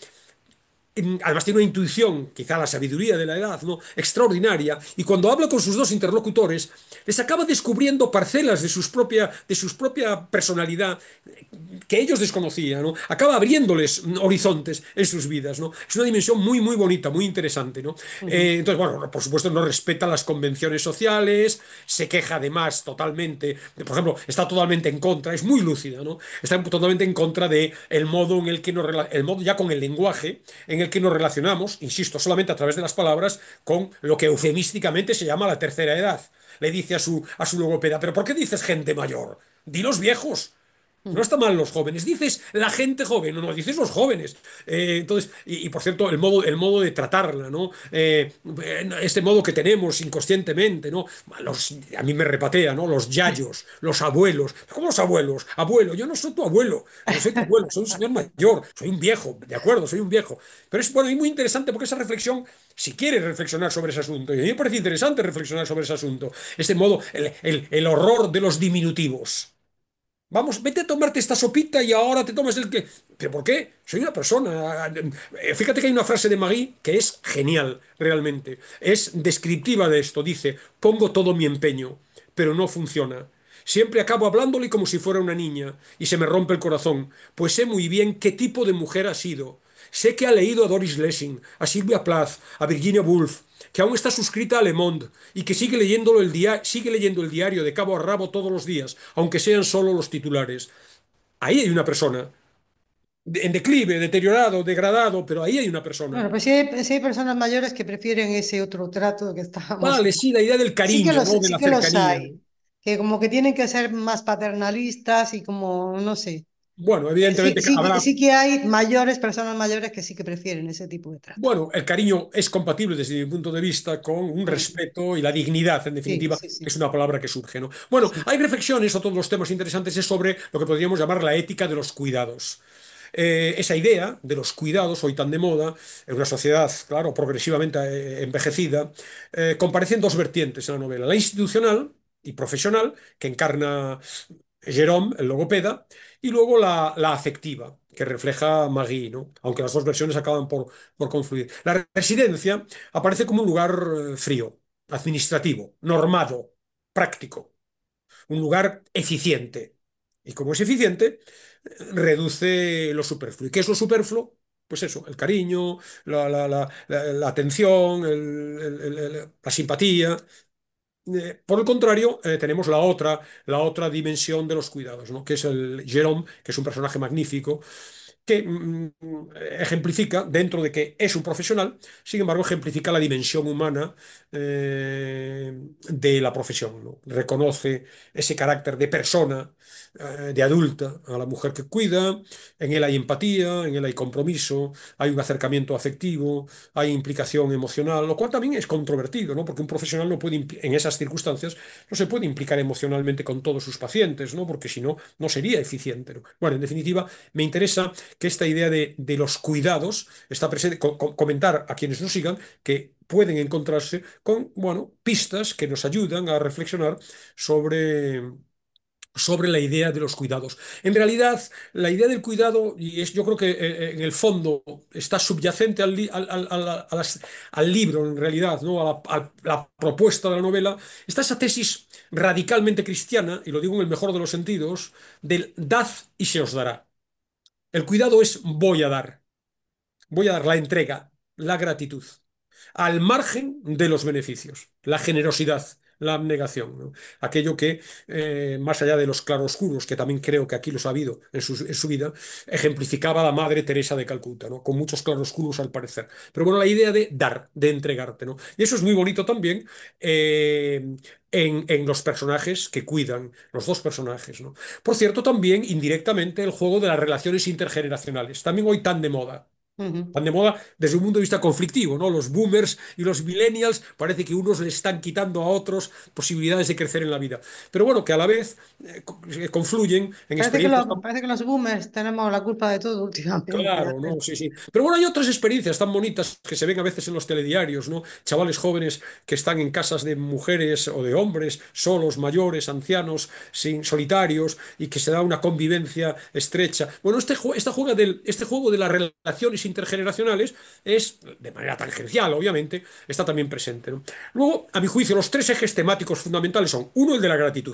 además tiene una intuición, quizá la sabiduría de la edad, ¿no? Extraordinaria, y cuando habla con sus dos interlocutores, les acaba descubriendo parcelas de su propia personalidad que ellos desconocían, ¿no? Acaba abriéndoles horizontes en sus vidas, ¿no? Es una dimensión muy, muy bonita, muy interesante, ¿no? Ujú. Entonces, bueno, por supuesto no respeta las convenciones sociales, se queja además totalmente, por ejemplo, está totalmente en contra, es muy lúcida, ¿no? Está totalmente en contra de el modo en el que el modo ya con el lenguaje en el que nos relacionamos, insisto, solamente a través de las palabras, con lo que eufemísticamente se llama la tercera edad. Le dice a su logopeda, ¿pero por qué dices gente mayor? Di los viejos. No está mal los jóvenes, dices la gente joven, no, no, dices los jóvenes. Entonces, por cierto, el modo de tratarla, ¿no? Este modo que tenemos inconscientemente, ¿no? A mí me repatea, ¿no? Los yayos, los abuelos. ¿Cómo los abuelos? Abuelo, yo no soy tu abuelo, yo no soy tu abuelo, soy un señor mayor, soy un viejo, de acuerdo, soy un viejo. Pero es bueno y muy interesante porque esa reflexión, si quieres reflexionar sobre ese asunto, y a mí me parece interesante reflexionar sobre ese asunto, este modo, el horror de los diminutivos. Vamos, vete a tomarte esta sopita y ahora te tomas el que... ¿Pero por qué? Soy una persona. Fíjate que hay una frase de Magui que es genial, realmente. Es descriptiva de esto. Dice, pongo todo mi empeño, pero no funciona. Siempre acabo hablándole como si fuera una niña y se me rompe el corazón, pues sé muy bien qué tipo de mujer ha sido. Sé que ha leído a Doris Lessing, a Sylvia Plath, a Virginia Woolf, que aún está suscrita a Le Monde y que sigue leyendo el diario de cabo a rabo todos los días, aunque sean solo los titulares. Ahí hay una persona, en declive, deteriorado, degradado, pero ahí hay una persona. Bueno, pues sí hay personas mayores que prefieren ese otro trato que estábamos Vale, sí, la idea del cariño, ¿no? De sí la que los cercanía. hay, que como que tienen que ser más paternalistas y como, no sé. Bueno, evidentemente habrá. Sí que hay personas mayores que sí que prefieren ese tipo de trato. Bueno, el cariño es compatible desde mi punto de vista con un Mm, respeto y la dignidad, en sí, definitiva, sí, que es sí, una palabra que surge, ¿no? Bueno, sí. hay reflexiones, otros de los temas interesantes es sobre lo que podríamos llamar la ética de los cuidados. Esa idea de los cuidados, hoy tan de moda, en una sociedad, claro, progresivamente envejecida, comparecen dos vertientes en la novela. La institucional y profesional, que encarna Jérôme, el logopeda, y luego la afectiva, que refleja Magui, ¿no? Aunque las dos versiones acaban por confluir. La residencia aparece como un lugar frío, administrativo, normado, práctico, un lugar eficiente. Y como es eficiente, reduce lo superfluo. ¿Y qué es lo superfluo? Pues eso, el cariño, la atención, la simpatía. Por el contrario, tenemos la otra dimensión de los cuidados, ¿no? Que es el Jérôme, que es un personaje magnífico, que ejemplifica, dentro de que es un profesional, sin embargo, ejemplifica la dimensión humana de la profesión, ¿no? Reconoce ese carácter de persona, de adulta, a la mujer que cuida, en él hay empatía, en él hay compromiso, hay un acercamiento afectivo, hay implicación emocional, lo cual también es controvertido, ¿no? Porque un profesional no puede, en esas circunstancias, no se puede implicar emocionalmente con todos sus pacientes, ¿no? Porque si no, no sería eficiente, ¿no? Bueno, en definitiva, me interesa que esta idea de los cuidados está presente, comentar a quienes nos sigan que pueden encontrarse con, bueno, pistas que nos ayudan a reflexionar sobre sobre la idea de los cuidados. En realidad, la idea del cuidado, yo creo que en el fondo está subyacente al libro, en realidad, ¿no? A la propuesta de la novela, está esa tesis radicalmente cristiana, y lo digo en el mejor de los sentidos, del dad y se os dará. El cuidado es voy a dar la entrega, la gratitud al margen de los beneficios, la generosidad, la abnegación, ¿no? Aquello que, más allá de los claroscuros, que también creo que aquí los ha habido en su vida, ejemplificaba la Madre Teresa de Calcuta, ¿no? Con muchos claroscuros al parecer. Pero bueno, la idea de dar, de entregarte, ¿no? Y eso es muy bonito también en los personajes que cuidan, los dos personajes, ¿no? Por cierto, también indirectamente el juego de las relaciones intergeneracionales, también hoy tan de moda. Ujú. Van de moda desde un punto de vista conflictivo, ¿no? Los boomers y los millennials parece que unos le están quitando a otros posibilidades de crecer en la vida. Pero bueno, que a la vez confluyen en experiencias. Parece que los boomers tenemos la culpa de todo últimamente. Claro, ¿no? Sí, sí. Pero bueno, hay otras experiencias tan bonitas que se ven a veces en los telediarios, ¿no? Chavales jóvenes que están en casas de mujeres o de hombres, solos, mayores, ancianos, solitarios, y que se da una convivencia estrecha. Bueno, este juego de las relaciones intergeneracionales es, de manera tangencial, obviamente, está también presente, ¿no? Luego, a mi juicio, los tres ejes temáticos fundamentales son, uno, el de la gratitud.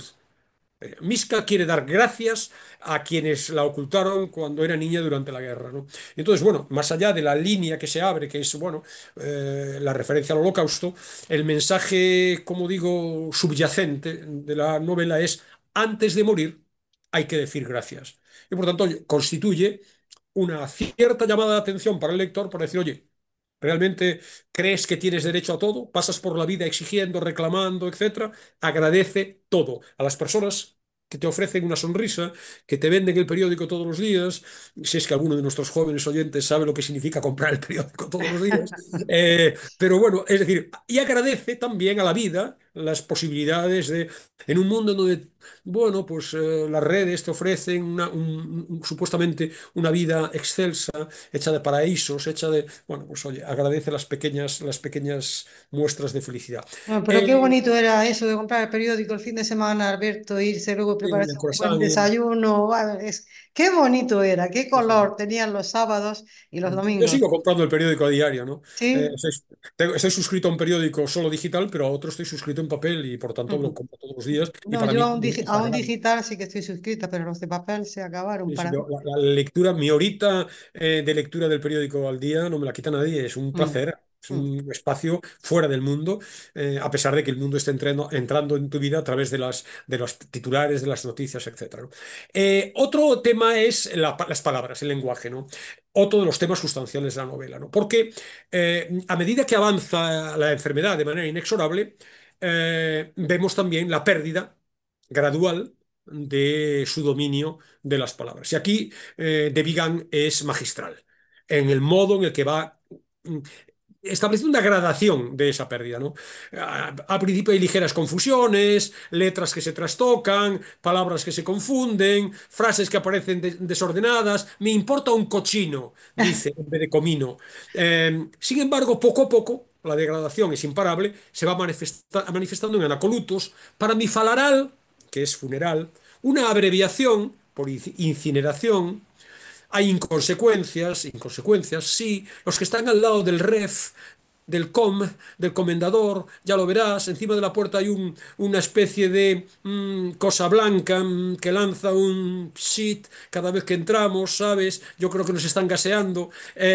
Miska quiere dar gracias a quienes la ocultaron cuando era niña durante la guerra, ¿no? Entonces, bueno, más allá de la línea que se abre, que es, bueno, la referencia al Holocausto, el mensaje, como digo, subyacente de la novela es, antes de morir, hay que decir gracias. Y por tanto, constituye una cierta llamada de atención para el lector para decir, oye, ¿realmente crees que tienes derecho a todo? ¿Pasas por la vida exigiendo, reclamando, etcétera? Agradece todo a las personas que te ofrecen una sonrisa, que te venden el periódico todos los días, si es que alguno de nuestros jóvenes oyentes sabe lo que significa comprar el periódico todos los días. Pero bueno, es decir, y agradece también a la vida las posibilidades de, en un mundo donde, bueno, pues las redes te ofrecen supuestamente una vida excelsa, hecha de paraísos, hecha de, bueno, pues oye, agradece las pequeñas muestras de felicidad. Bueno, pero qué El, bonito era eso de comprar el periódico el fin de semana, Alberto, irse luego prepararse el un buen croissant, desayuno. Bueno, qué bonito era, qué color tenían los sábados y los yo domingos. sigo comprando el periódico a diario, ¿no? Sí. Estoy suscrito a un periódico solo digital, pero a otro estoy suscrito en papel y por tanto lo Ujú. compro todos los días y No, para yo mí a es a un sagrado. digital sí que estoy suscrita, pero los de papel se acabaron Sí, sí, para mí. la lectura, mi horita de lectura del periódico al día no me la quita nadie, es un Mm, placer, es mm. un espacio fuera del mundo, a pesar de que el mundo esté entrando en tu vida a través de los titulares, de las noticias, etcétera, ¿no? Otro tema es las palabras, el lenguaje, ¿no? Otro de los temas sustanciales de la novela, ¿no? Porque a medida que avanza la enfermedad de manera inexorable, vemos también la pérdida gradual de su dominio de las palabras. Y aquí De Vigan es magistral en el modo en el que va estableciendo una gradación de esa pérdida, ¿no? Al principio hay ligeras confusiones, letras que se trastocan, palabras que se confunden, frases que aparecen desordenadas. Me importa un cochino, dice, en vez de comino. Sin embargo, poco a poco, la degradación es imparable, se va manifestando en anacolutos. Para mi falaral, que es funeral, una abreviación por incineración. Hay inconsecuencias, sí. Los que están al lado del ref, del del comendador, ya lo verás. Encima de la puerta hay una especie de cosa blanca que lanza un shit cada vez que entramos, ¿sabes? Yo creo que nos están gaseando.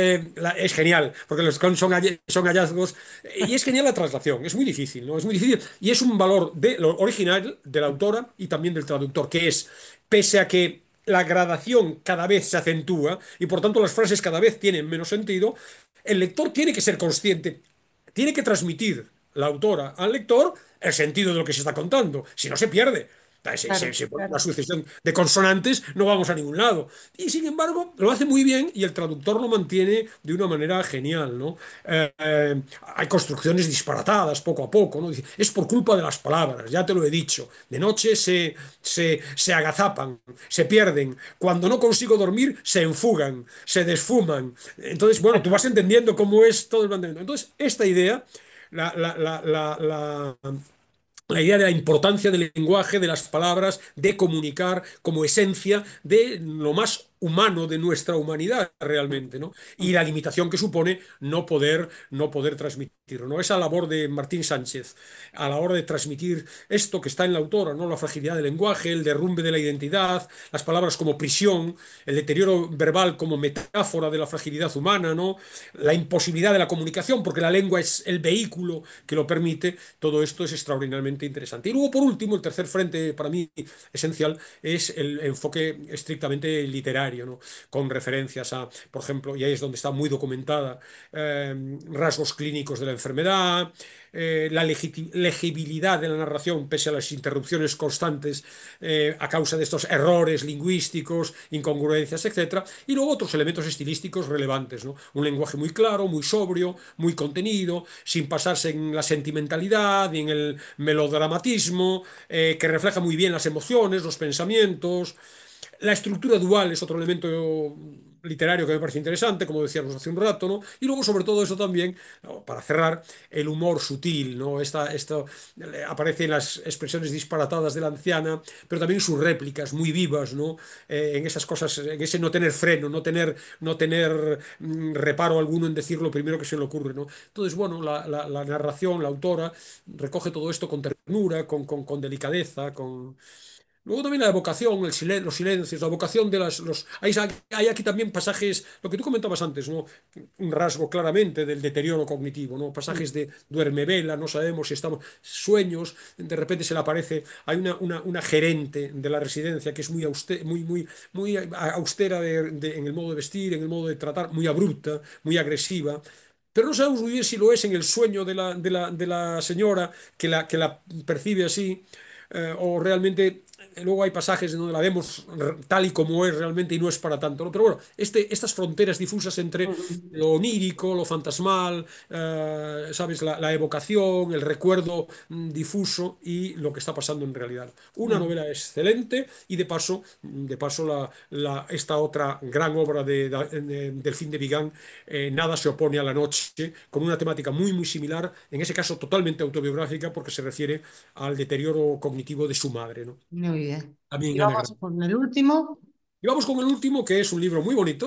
Es genial, porque los son hallazgos. Y es genial la traslación, es muy difícil, ¿no? Es muy difícil. Y es un valor de lo original de la autora y también del traductor, que es, pese a que la gradación cada vez se acentúa y por tanto las frases cada vez tienen menos sentido, el lector tiene que ser consciente, tiene que transmitir la autora al lector el sentido de lo que se está contando, si no se pierde. Si Claro, se pone una claro. sucesión de consonantes, no vamos a ningún lado. Y sin embargo, lo hace muy bien y el traductor lo mantiene de una manera genial, ¿no? Hay construcciones disparatadas poco a poco, ¿no? Dice, es por culpa de las palabras, ya te lo he dicho. De noche se agazapan, se pierden. Cuando no consigo dormir, se enfugan, se desfuman. Entonces, bueno, tú vas entendiendo cómo es todo el planteamiento. Entonces, esta idea la la idea de la importancia del lenguaje, de las palabras, de comunicar como esencia de lo más humano de nuestra humanidad realmente, ¿no? Y la limitación que supone no poder transmitirlo, ¿no? Esa labor de Martín Sánchez a la hora de transmitir esto que está en la autora, ¿no? La fragilidad del lenguaje, el derrumbe de la identidad, las palabras como prisión, el deterioro verbal como metáfora de la fragilidad humana, ¿no? La imposibilidad de la comunicación, porque la lengua es el vehículo que lo permite. Todo esto es extraordinariamente interesante. Y luego, por último, el tercer frente para mí esencial es el enfoque estrictamente literario, ¿no? Con referencias a, por ejemplo, y ahí es donde está muy documentada, rasgos clínicos de la enfermedad, la legibilidad de la narración pese a las interrupciones constantes a causa de estos errores lingüísticos, incongruencias, etcétera, y luego otros elementos estilísticos relevantes, ¿no? Un lenguaje muy claro, muy sobrio, muy contenido, sin pasarse en la sentimentalidad ni en el melodramatismo, que refleja muy bien las emociones, los pensamientos. La estructura dual es otro elemento literario que me parece interesante, como decíamos hace un rato, ¿no? Y luego, sobre todo eso también, ¿no? Para cerrar, el humor sutil, ¿no? Esto aparece en las expresiones disparatadas de la anciana, pero también sus réplicas muy vivas, ¿no? En esas cosas, en ese no tener freno, no tener reparo alguno en decir lo primero que se le ocurre, ¿no? Entonces, bueno, la narración, la autora, recoge todo esto con ternura, con delicadeza, con... Luego también la evocación, los silencios, la evocación de hay aquí también pasajes, lo que tú comentabas antes, ¿no? Un rasgo claramente del deterioro cognitivo, ¿no? Pasajes de duerme vela, no sabemos si estamos, sueños, de repente se le aparece, hay una gerente de la residencia que es muy austera en el modo de vestir, en el modo de tratar, muy abrupta, muy agresiva. Pero no sabemos muy bien si lo es en el sueño de la señora que la percibe así, o realmente luego hay pasajes donde la vemos tal y como es realmente y no es para tanto, ¿no? Pero bueno, estas fronteras difusas entre lo onírico, lo fantasmal, ¿sabes? La evocación, el recuerdo difuso y lo que está pasando en realidad. Una novela excelente y de paso esta otra gran obra del fin de Vigan, Nada se opone a la noche, con una temática muy, muy similar, en ese caso totalmente autobiográfica porque se refiere al deterioro cognitivo de su madre, ¿no? Muy bien. Y También Ana vamos Grant. con el último. Y vamos con el último, que es un libro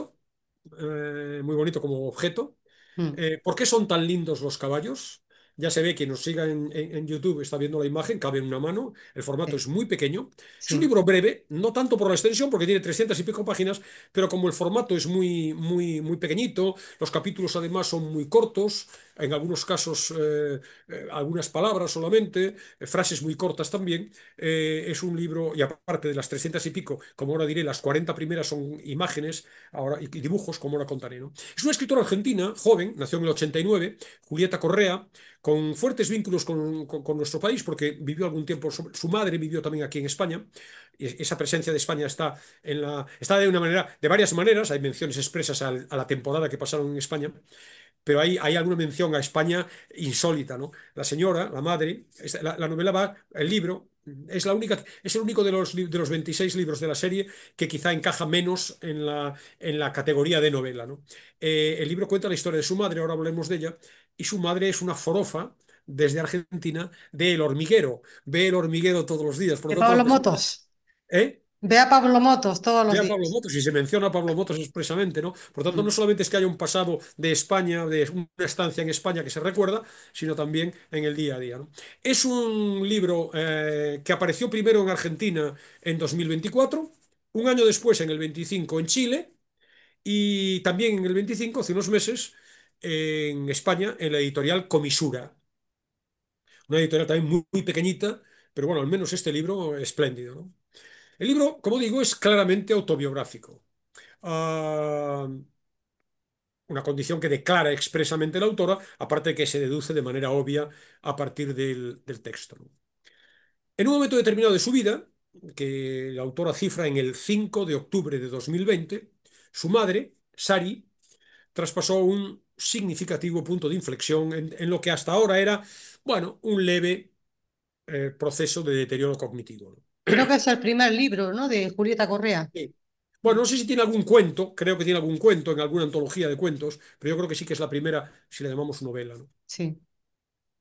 muy bonito como objeto. Mm, ¿Por qué son tan lindos los caballos? Ya se ve, quien nos siga en YouTube está viendo la imagen, cabe en una mano, el formato sí, es muy pequeño. Es un sí. libro breve, no tanto por la extensión, porque tiene 300 y pico páginas, pero como el formato es muy, muy, muy pequeñito, los capítulos además son muy cortos, en algunos casos algunas palabras solamente, frases muy cortas también. Es un libro, y aparte de las 300 y pico, como ahora diré, las 40 primeras son imágenes ahora, y dibujos, como ahora contaré, ¿no? Es una escritora argentina, joven, nació en el 89, Julieta Correa, con fuertes vínculos con nuestro país, porque vivió algún tiempo, su madre vivió también aquí en España. Y esa presencia de España está de una manera, de varias maneras, hay menciones expresas a la temporada que pasaron en España, pero hay alguna mención a España insólita, ¿no? La señora, la madre, la novela va, el libro, es el único de los 26 libros de la serie que quizá encaja menos en la categoría de novela, ¿no? El libro cuenta la historia de su madre, ahora hablemos de ella, y su madre es una forofa desde Argentina de El Hormiguero. Ve El Hormiguero todos los días, por lo De tanto la Pablo presenta. Motos. ¿Eh? Ve a Pablo Motos todos Ve los a Pablo días. Motos y se menciona a Pablo Motos expresamente, ¿no? Por tanto, no Mm. solamente es que haya un pasado de España, de una estancia en España que se recuerda, sino también en el día a día, ¿no? Es un libro que apareció primero en Argentina en 2024, un año después, en el 25, en Chile, y también en el 25, hace unos meses, en España, en la editorial Comisura, una editorial también muy, muy pequeñita, pero bueno, al menos este libro espléndido, ¿no? El libro, como digo, es claramente autobiográfico. Ah, una condición que declara expresamente la autora, aparte de que se deduce de manera obvia a partir del texto, ¿no? En un momento determinado de su vida, que la autora cifra en el 5 de octubre de 2020, su madre, Sari, traspasó un significativo punto de inflexión en lo que hasta ahora era, bueno, un leve proceso de deterioro cognitivo, ¿no? Creo que es el primer libro, ¿no? De Julieta Correa. Sí. Mm, Bueno, no sé si tiene algún cuento, creo que tiene algún cuento en alguna antología de cuentos, pero yo creo que sí que es la primera, si la llamamos novela, ¿no? sí.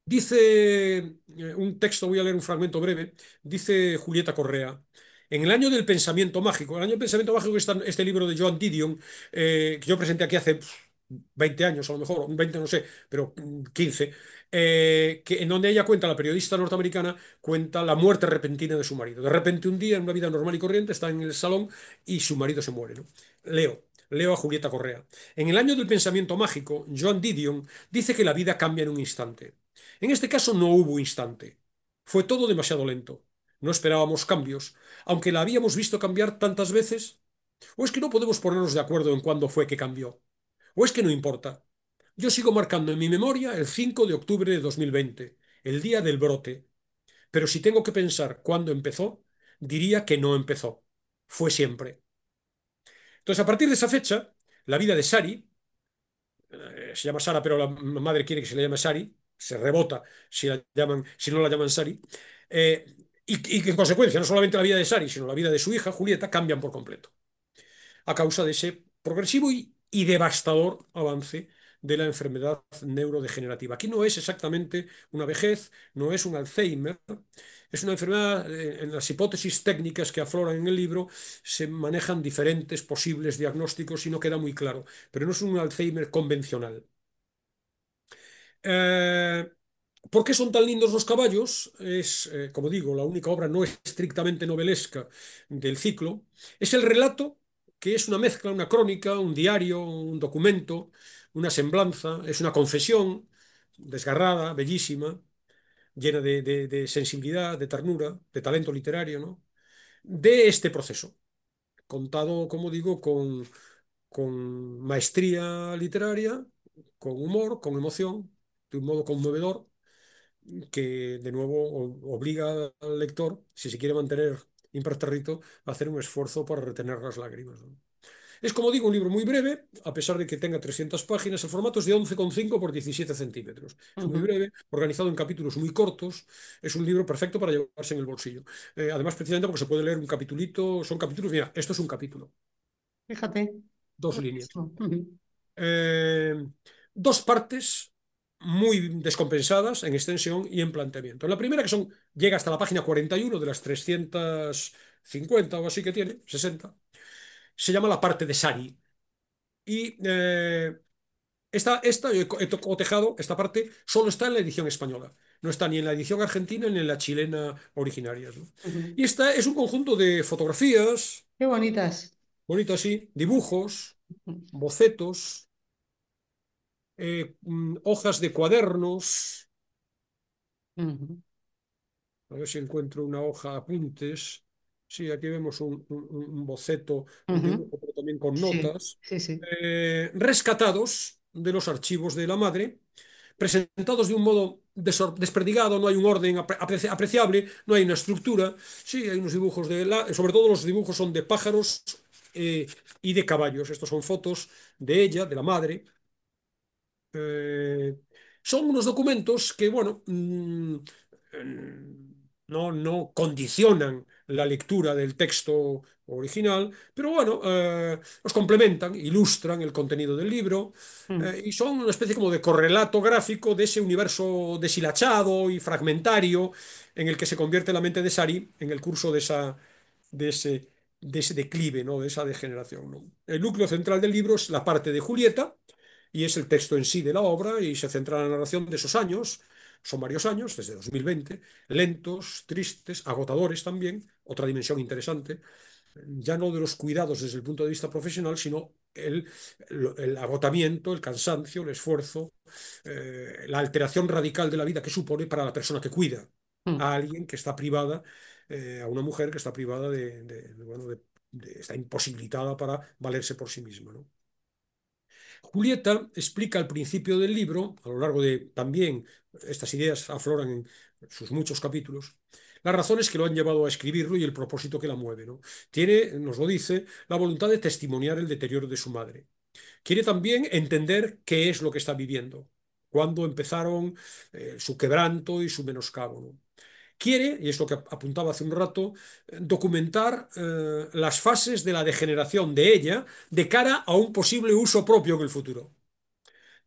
Dice un texto, voy a leer un fragmento breve, dice Julieta Correa. En el año del pensamiento mágico, el año del pensamiento mágico es este libro de Joan Didion, que yo presenté aquí hace 20 años, a lo mejor, 20 no sé, pero 15, en donde ella cuenta, la periodista norteamericana, cuenta la muerte repentina de su marido. De repente un día, en una vida normal y corriente, está en el salón y su marido se muere, ¿no? Leo a Julieta Correa. En el año del pensamiento mágico, Joan Didion dice que la vida cambia en un instante. En este caso no hubo instante. Fue todo demasiado lento. No esperábamos cambios, aunque la habíamos visto cambiar tantas veces. ¿O es que no podemos ponernos de acuerdo en cuándo fue que cambió? ¿O es que no importa? Yo sigo marcando en mi memoria el 5 de octubre de 2020, el día del brote. Pero si tengo que pensar cuándo empezó, diría que no empezó. Fue siempre. Entonces, a partir de esa fecha, la vida de Sari, se llama Sara, pero la madre quiere que se le llame Sari, se rebota si no la llaman Sari, eh, y que en consecuencia no solamente la vida de Sari, sino la vida de su hija, Julieta, cambian por completo, a causa de ese progresivo y devastador avance de la enfermedad neurodegenerativa. Aquí no es exactamente una vejez, no es un Alzheimer, es una enfermedad, en las hipótesis técnicas que afloran en el libro se manejan diferentes posibles diagnósticos y no queda muy claro, pero no es un Alzheimer convencional. Eh, ¿Por qué son tan lindos los caballos? Es, como digo, la única obra no estrictamente novelesca del ciclo. Es el relato, que es una mezcla, una crónica, un diario, un documento, una semblanza, es una confesión desgarrada, bellísima, llena de sensibilidad, de ternura, de talento literario, ¿no? De este proceso, contado, como digo, con maestría literaria, con humor, con emoción, de un modo conmovedor que de nuevo obliga al lector, si se quiere mantener impertérrito, a hacer un esfuerzo para retener las lágrimas, ¿no? Es, como digo, un libro muy breve, a pesar de que tenga 300 páginas. El formato es de 11,5 por 17 centímetros. Es muy Ujú. breve, organizado en capítulos muy cortos. Es un libro perfecto para llevarse en el bolsillo. Además, precisamente porque se puede leer un capitulito, son capítulos, mira, esto es un capítulo, Fíjate. 2 líneas. Buenísimo. Ujú. eh, Dos partes muy descompensadas en extensión y en planteamiento. La primera, que llega hasta la página 41 de las 350 o así que tiene, 60, se llama la parte de Sari. Y yo he cotejado, esta parte solo está en la edición española. No está ni en la edición argentina ni en la chilena originarias, ¿no? Ujú. Y esta es un conjunto de fotografías, Qué bonitas. bonito así, dibujos, bocetos, hojas de cuadernos. Ujú. A ver si encuentro una hoja de apuntes. Sí, aquí vemos un boceto, un Ujú. dibujo, pero también con Sí, notas, sí, sí. rescatados de los archivos de la madre, presentados de un modo desperdigado, no hay un orden apreciable, no hay una estructura. Sí, hay unos dibujos sobre todo los dibujos son de pájaros y de caballos. Estos son fotos de ella, de la madre. Eh, Son unos documentos que, bueno, no condicionan la lectura del texto original, pero bueno, los complementan, ilustran el contenido del libro, Mm. y son una especie como de correlato gráfico de ese universo deshilachado y fragmentario en el que se convierte la mente de Sari en el curso de ese, de ese declive, ¿no? De esa degeneración, ¿no? El núcleo central del libro es la parte de Julieta y es el texto en sí de la obra y se centra en la narración de esos años, son varios años, desde 2020, lentos, tristes, agotadores también, otra dimensión interesante, ya no de los cuidados desde el punto de vista profesional, sino el agotamiento, el cansancio, el esfuerzo, la alteración radical de la vida que supone para la persona que cuida Mm. a alguien que está privada, a una mujer que está privada bueno, está imposibilitada para valerse por sí misma, ¿no? Julieta explica al principio del libro, a lo largo de también estas ideas afloran en sus muchos capítulos, las razones que lo han llevado a escribirlo y el propósito que la mueve, ¿no? Tiene, nos lo dice, la voluntad de testimoniar el deterioro de su madre. Quiere también entender qué es lo que está viviendo, cuándo empezaron su quebranto y su menoscabo, ¿no? Quiere, y es lo que apuntaba hace un rato, documentar las fases de la degeneración de ella de cara a un posible uso propio en el futuro.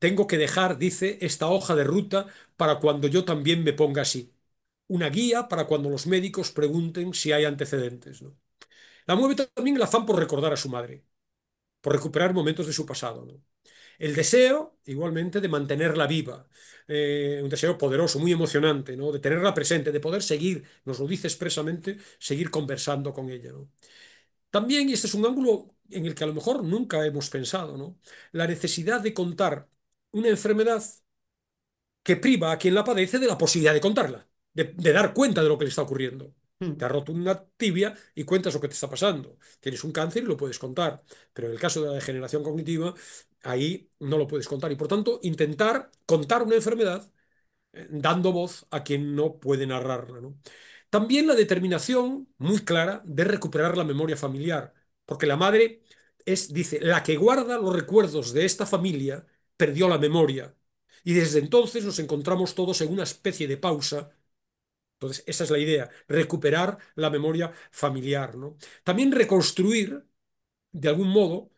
tengo que dejar, dice, esta hoja de ruta para cuando yo también me ponga así. Una guía para cuando los médicos pregunten si hay antecedentes, ¿no? La mueve también el afán por recordar a su madre, por recuperar momentos de su pasado, ¿no? El deseo, igualmente, de mantenerla viva, un deseo poderoso, muy emocionante, ¿no? De tenerla presente, de poder seguir, nos lo dice expresamente, seguir conversando con ella, ¿no? También, y este es un ángulo en el que a lo mejor nunca hemos pensado, ¿no? La necesidad de contar una enfermedad que priva a quien la padece de la posibilidad de contarla, de dar cuenta de lo que le está ocurriendo. Te Mm. has roto una tibia y cuentas lo que te está pasando. Tienes un cáncer y lo puedes contar, pero en el caso de la degeneración cognitiva, ahí no lo puedes contar. Y por tanto, intentar contar una enfermedad dando voz a quien no puede narrarla, ¿no? También la determinación muy clara de recuperar la memoria familiar, porque la madre es, dice, la que guarda los recuerdos de esta familia perdió la memoria. Y desde entonces nos encontramos todos en una especie de pausa. Entonces, esa es la idea, recuperar la memoria familiar, ¿no? También reconstruir, de algún modo,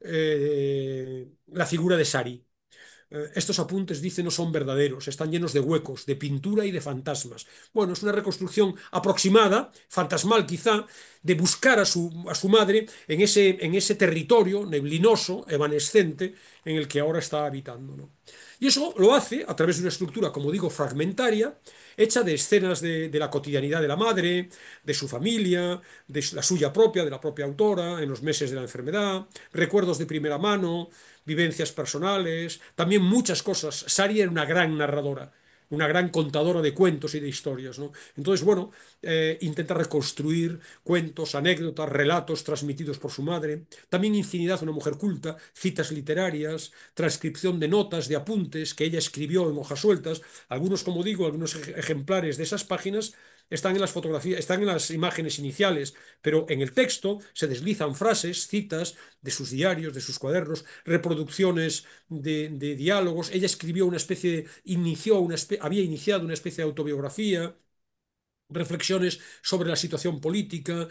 la figura de Sari. Estos apuntes, dice, no son verdaderos, están llenos de huecos, de pintura y de fantasmas. Bueno, es una reconstrucción aproximada, fantasmal quizá, de buscar a su madre en ese territorio neblinoso, evanescente, en el que ahora está habitando, ¿no? Y eso lo hace a través de una estructura, como digo, fragmentaria, hecha de escenas de la cotidianidad de la madre, de su familia, de la suya propia, de la propia autora, en los meses de la enfermedad, recuerdos de primera mano, vivencias personales, también muchas cosas. Sari era una gran narradora, una gran contadora de cuentos y de historias, ¿no? Entonces, bueno, intenta reconstruir cuentos, anécdotas, relatos transmitidos por su madre. También infinidad, una mujer culta, citas literarias, transcripción de notas, de apuntes que ella escribió en hojas sueltas. Algunos, como digo, algunos ejemplares de esas páginas están en las fotografías, están en las imágenes iniciales, pero en el texto se deslizan frases, citas de sus diarios, de sus cuadernos, reproducciones de diálogos. Ella escribió una especie, había iniciado una especie de autobiografía, reflexiones sobre la situación política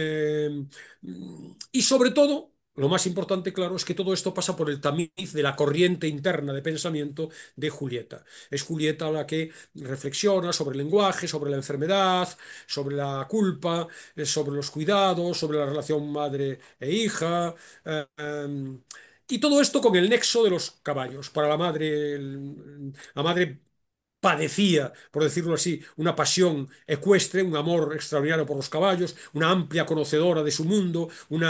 y sobre todo, lo más importante, claro, es que todo esto pasa por el tamiz de la corriente interna de pensamiento de Julieta. Es Julieta la que reflexiona sobre el lenguaje, sobre la enfermedad, sobre la culpa, sobre los cuidados, sobre la relación madre e hija. Y todo esto con el nexo de los caballos. Para la madre, la madre padecía, por decirlo así, una pasión ecuestre, un amor extraordinario por los caballos, una amplia conocedora de su mundo,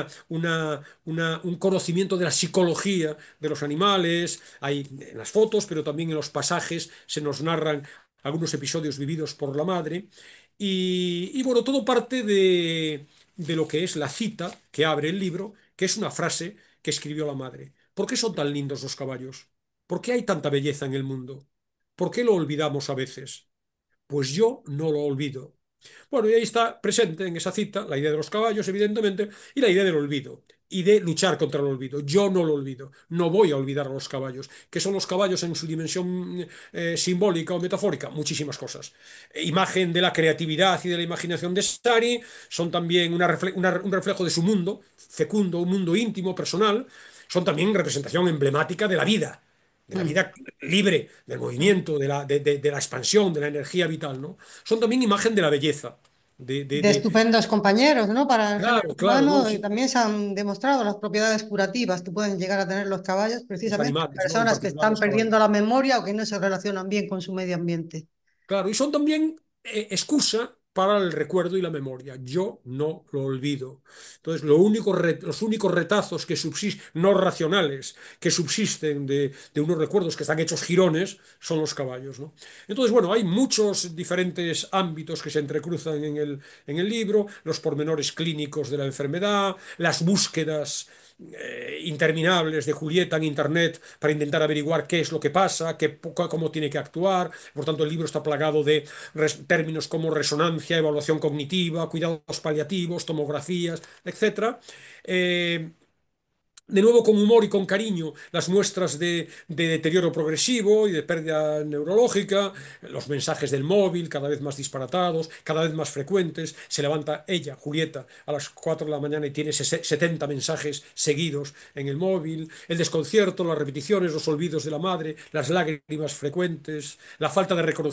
un conocimiento de la psicología de los animales. Hay en las fotos, pero también en los pasajes se nos narran algunos episodios vividos por la madre. Y bueno, todo parte de lo que es la cita que abre el libro, que es una frase que escribió la madre. ¿Por qué son tan lindos los caballos? ¿Por qué hay tanta belleza en el mundo? ¿Por qué lo olvidamos a veces? Pues yo no lo olvido. Bueno, y ahí está presente en esa cita la idea de los caballos, evidentemente, y la idea del olvido y de luchar contra el olvido. Yo no lo olvido, no voy a olvidar a los caballos. ¿Qué son los caballos en su dimensión simbólica o metafórica? Muchísimas cosas. Imagen de la creatividad y de la imaginación de Sari, son también un reflejo de su mundo, fecundo, un mundo íntimo, personal, son también representación emblemática de la Mm. vida libre, del Mm. movimiento, de la expansión, de la energía vital, ¿no? Son también imagen de la belleza, de, de- De de- estupendos compañeros, ¿no? Para el género Claro, claro, ¿no? humano y Sí, también se han demostrado las propiedades curativas que pueden llegar a tener los caballos, los precisamente en animales, ¿no? En personas que particular están los perdiendo caballos. la memoria o que no se relacionan bien con su medio ambiente. Claro, y son también excusa para el recuerdo y la memoria. Yo no lo olvido. Entonces, los únicos retazos que subsisten, no racionales, que subsisten de unos recuerdos que están hechos jirones, son los caballos, ¿no? Entonces, bueno, hay muchos diferentes ámbitos que se entrecruzan en el libro, los pormenores clínicos de la enfermedad, las búsquedas interminables de Julieta en Internet para intentar averiguar qué es lo que pasa, cómo tiene que actuar. Por tanto, el libro está plagado de términos como resonancia, evaluación cognitiva, cuidados paliativos, tomografías, etcétera. Eh, de nuevo con humor y con cariño, las muestras de deterioro progresivo y de pérdida neurológica, los mensajes del móvil cada vez más disparatados, cada vez más frecuentes. Se levanta ella, Julieta, a las 4 de la mañana y tiene 70 mensajes seguidos en el móvil, el desconcierto, las repeticiones, los olvidos de la madre, las lágrimas frecuentes, la falta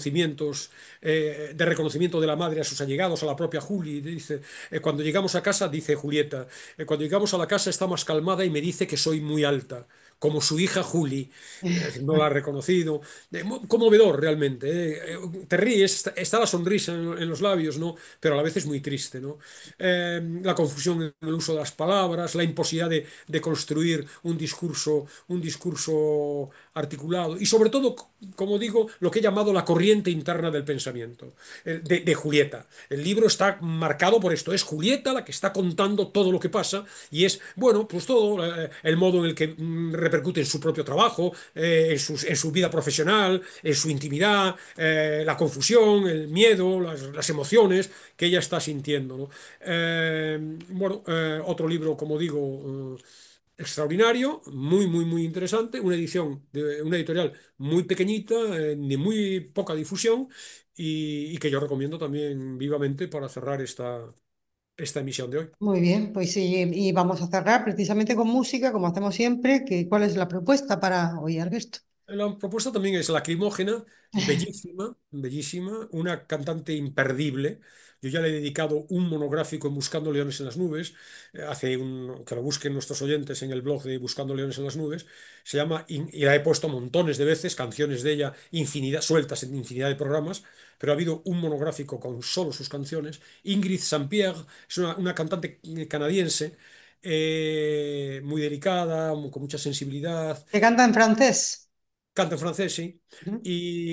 de reconocimiento de la madre a sus allegados, a la propia Juli. Dice, cuando llegamos a casa, dice Julieta, cuando llegamos a la casa está más calmada y me dice que soy muy alta, como su hija Juli. No la ha reconocido. Conmovedor realmente. Te ríes, está la sonrisa en los labios, ¿no? Pero a la vez es muy triste, ¿no? La confusión en el uso de las palabras, la imposibilidad de construir un discurso articulado y sobre todo, como digo, lo que he llamado la corriente interna del pensamiento de Julieta. El libro está marcado por esto. Es Julieta la que está contando todo lo que pasa y es, bueno, pues todo el modo en el que repercute en su propio trabajo, en su vida profesional, en su intimidad, la confusión, el miedo, las emociones que ella está sintiendo, ¿no? Bueno, otro libro, como digo, extraordinario, muy, muy, muy interesante, una edición de una editorial muy pequeñita, de muy poca difusión y que yo recomiendo también vivamente para cerrar esta emisión de hoy. Muy bien, pues sí, y vamos a cerrar precisamente con música, como hacemos siempre, ¿cuál es la propuesta para hoy, Alberto? La propuesta también es Lacrimógena, bellísima, bellísima, una cantante imperdible. Yo ya le he dedicado un monográfico en Buscando Leones en las Nubes, que lo busquen nuestros oyentes en el blog de Buscando Leones en las Nubes. Se llama, y la he puesto montones de veces, canciones de ella, infinidad, sueltas en infinidad de programas, pero ha habido un monográfico con solo sus canciones. Ingrid St. Pierre es una cantante canadiense, muy delicada, con mucha sensibilidad. ¿Que canta en francés? Canta en francés, sí. Ujú.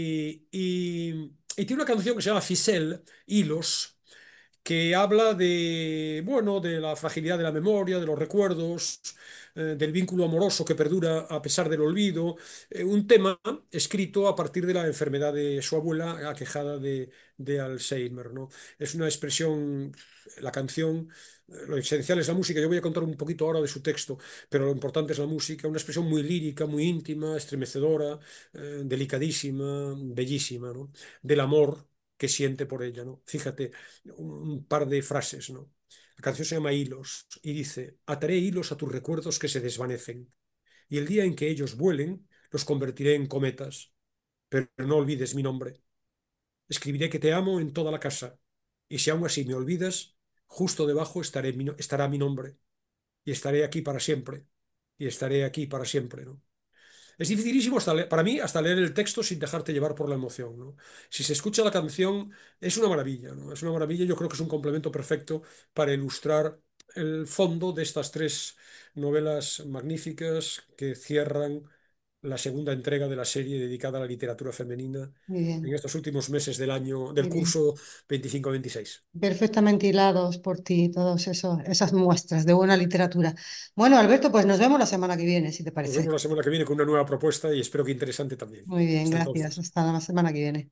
Y tiene una canción que se llama Ficelle, Hilos, que habla de, bueno, de la fragilidad de la memoria, de los recuerdos, del vínculo amoroso que perdura a pesar del olvido. Un tema escrito a partir de la enfermedad de su abuela, aquejada de Alzheimer, ¿no? Es una expresión, la canción, lo esencial es la música. Yo voy a contar un poquito ahora de su texto, pero lo importante es la música, una expresión muy lírica, muy íntima, estremecedora, delicadísima, bellísima, ¿no? Del amor que siente por ella, ¿no? Fíjate, un par de frases, ¿no? La canción se llama Hilos y dice, ataré hilos a tus recuerdos que se desvanecen y el día en que ellos vuelen los convertiré en cometas, pero no olvides mi nombre. Escribiré que te amo en toda la casa y si aún así me olvidas, justo debajo estará mi nombre y estaré aquí para siempre y estaré aquí para siempre, ¿no? Es dificilísimo para mí hasta leer el texto sin dejarte llevar por la emoción, ¿no? Si se escucha la canción, es una maravilla, ¿no? Es una maravilla, yo creo que es un complemento perfecto para ilustrar el fondo de estas tres novelas magníficas que cierran la segunda entrega de la serie dedicada a la literatura femenina Muy en bien, estos últimos meses del año, del muy bien. curso 25-26. Perfectamente hilados por ti, todas esas muestras de buena literatura. Bueno, Alberto, pues nos vemos la semana que viene, si te Nos vemos parece. la semana que viene con una nueva propuesta y espero que interesante también. Muy bien, Hasta gracias. entonces. Hasta la semana que viene.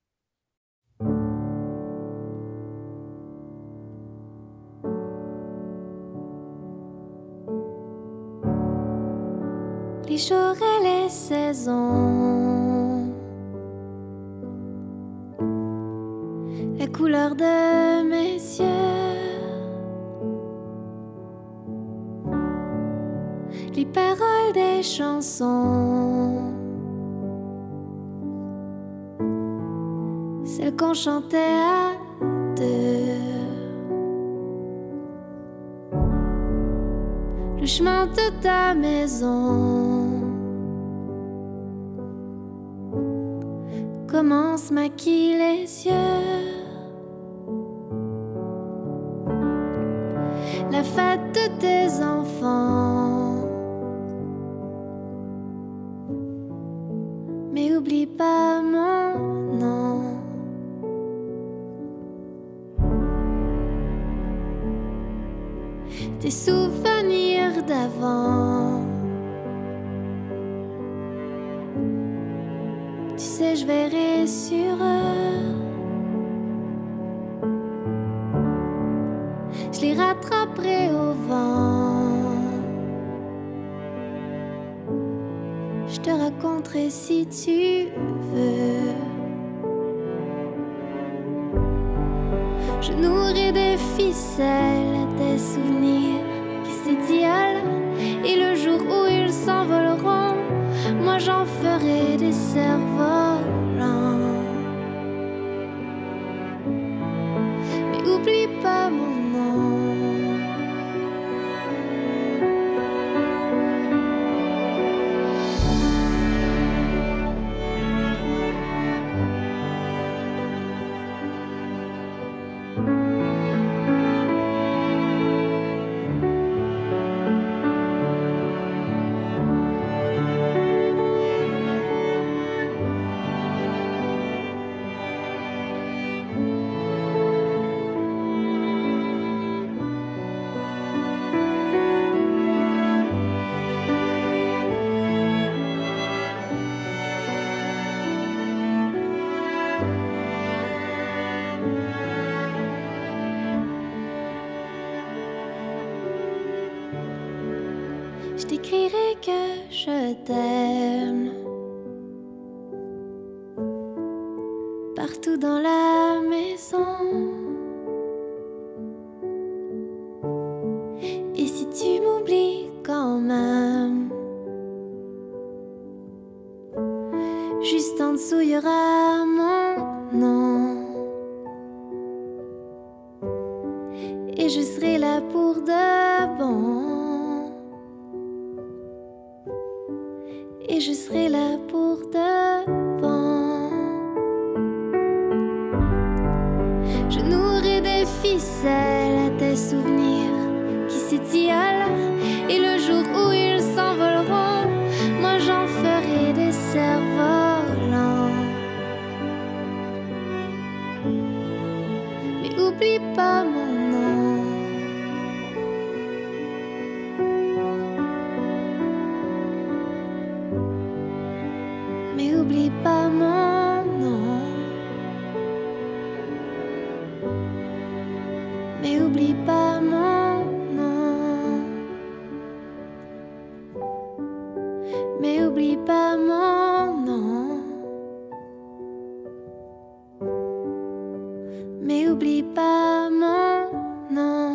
Les jours et les saisons, la couleur de mes yeux, les paroles des chansons, celles qu'on chantait à deux, le chemin de ta maison commence maquille les yeux. La fête de tes enfants, mais oublie pas mon nom. Tes souvenirs d'avant, tu sais je verrai sur eux, je les rattraperai au vent rentrer si tu veux. Je nourris des ficelles à tes souvenirs qui s'étiolent, et le jour où ils s'envoleront, moi j'en ferai des cerfs-volants. Mais oublie pas mon nom. Je t'écrirai que je t'aime partout dans la maison. Et si tu m'oublies quand même, juste en dessous y aura mon nom. Et je serai là pour de bon. Et je serai là pour de bon. Je nourris des ficelles à tes souvenirs qui s'étiolent, et le jour où ils s'envoleront, moi j'en ferai des cerfs-volants. Mais oublie pas mon nom. Mais oublie pas mon nom. Mais oublie pas mon nom. Mais oublie pas mon nom. Mais oublie pas mon nom.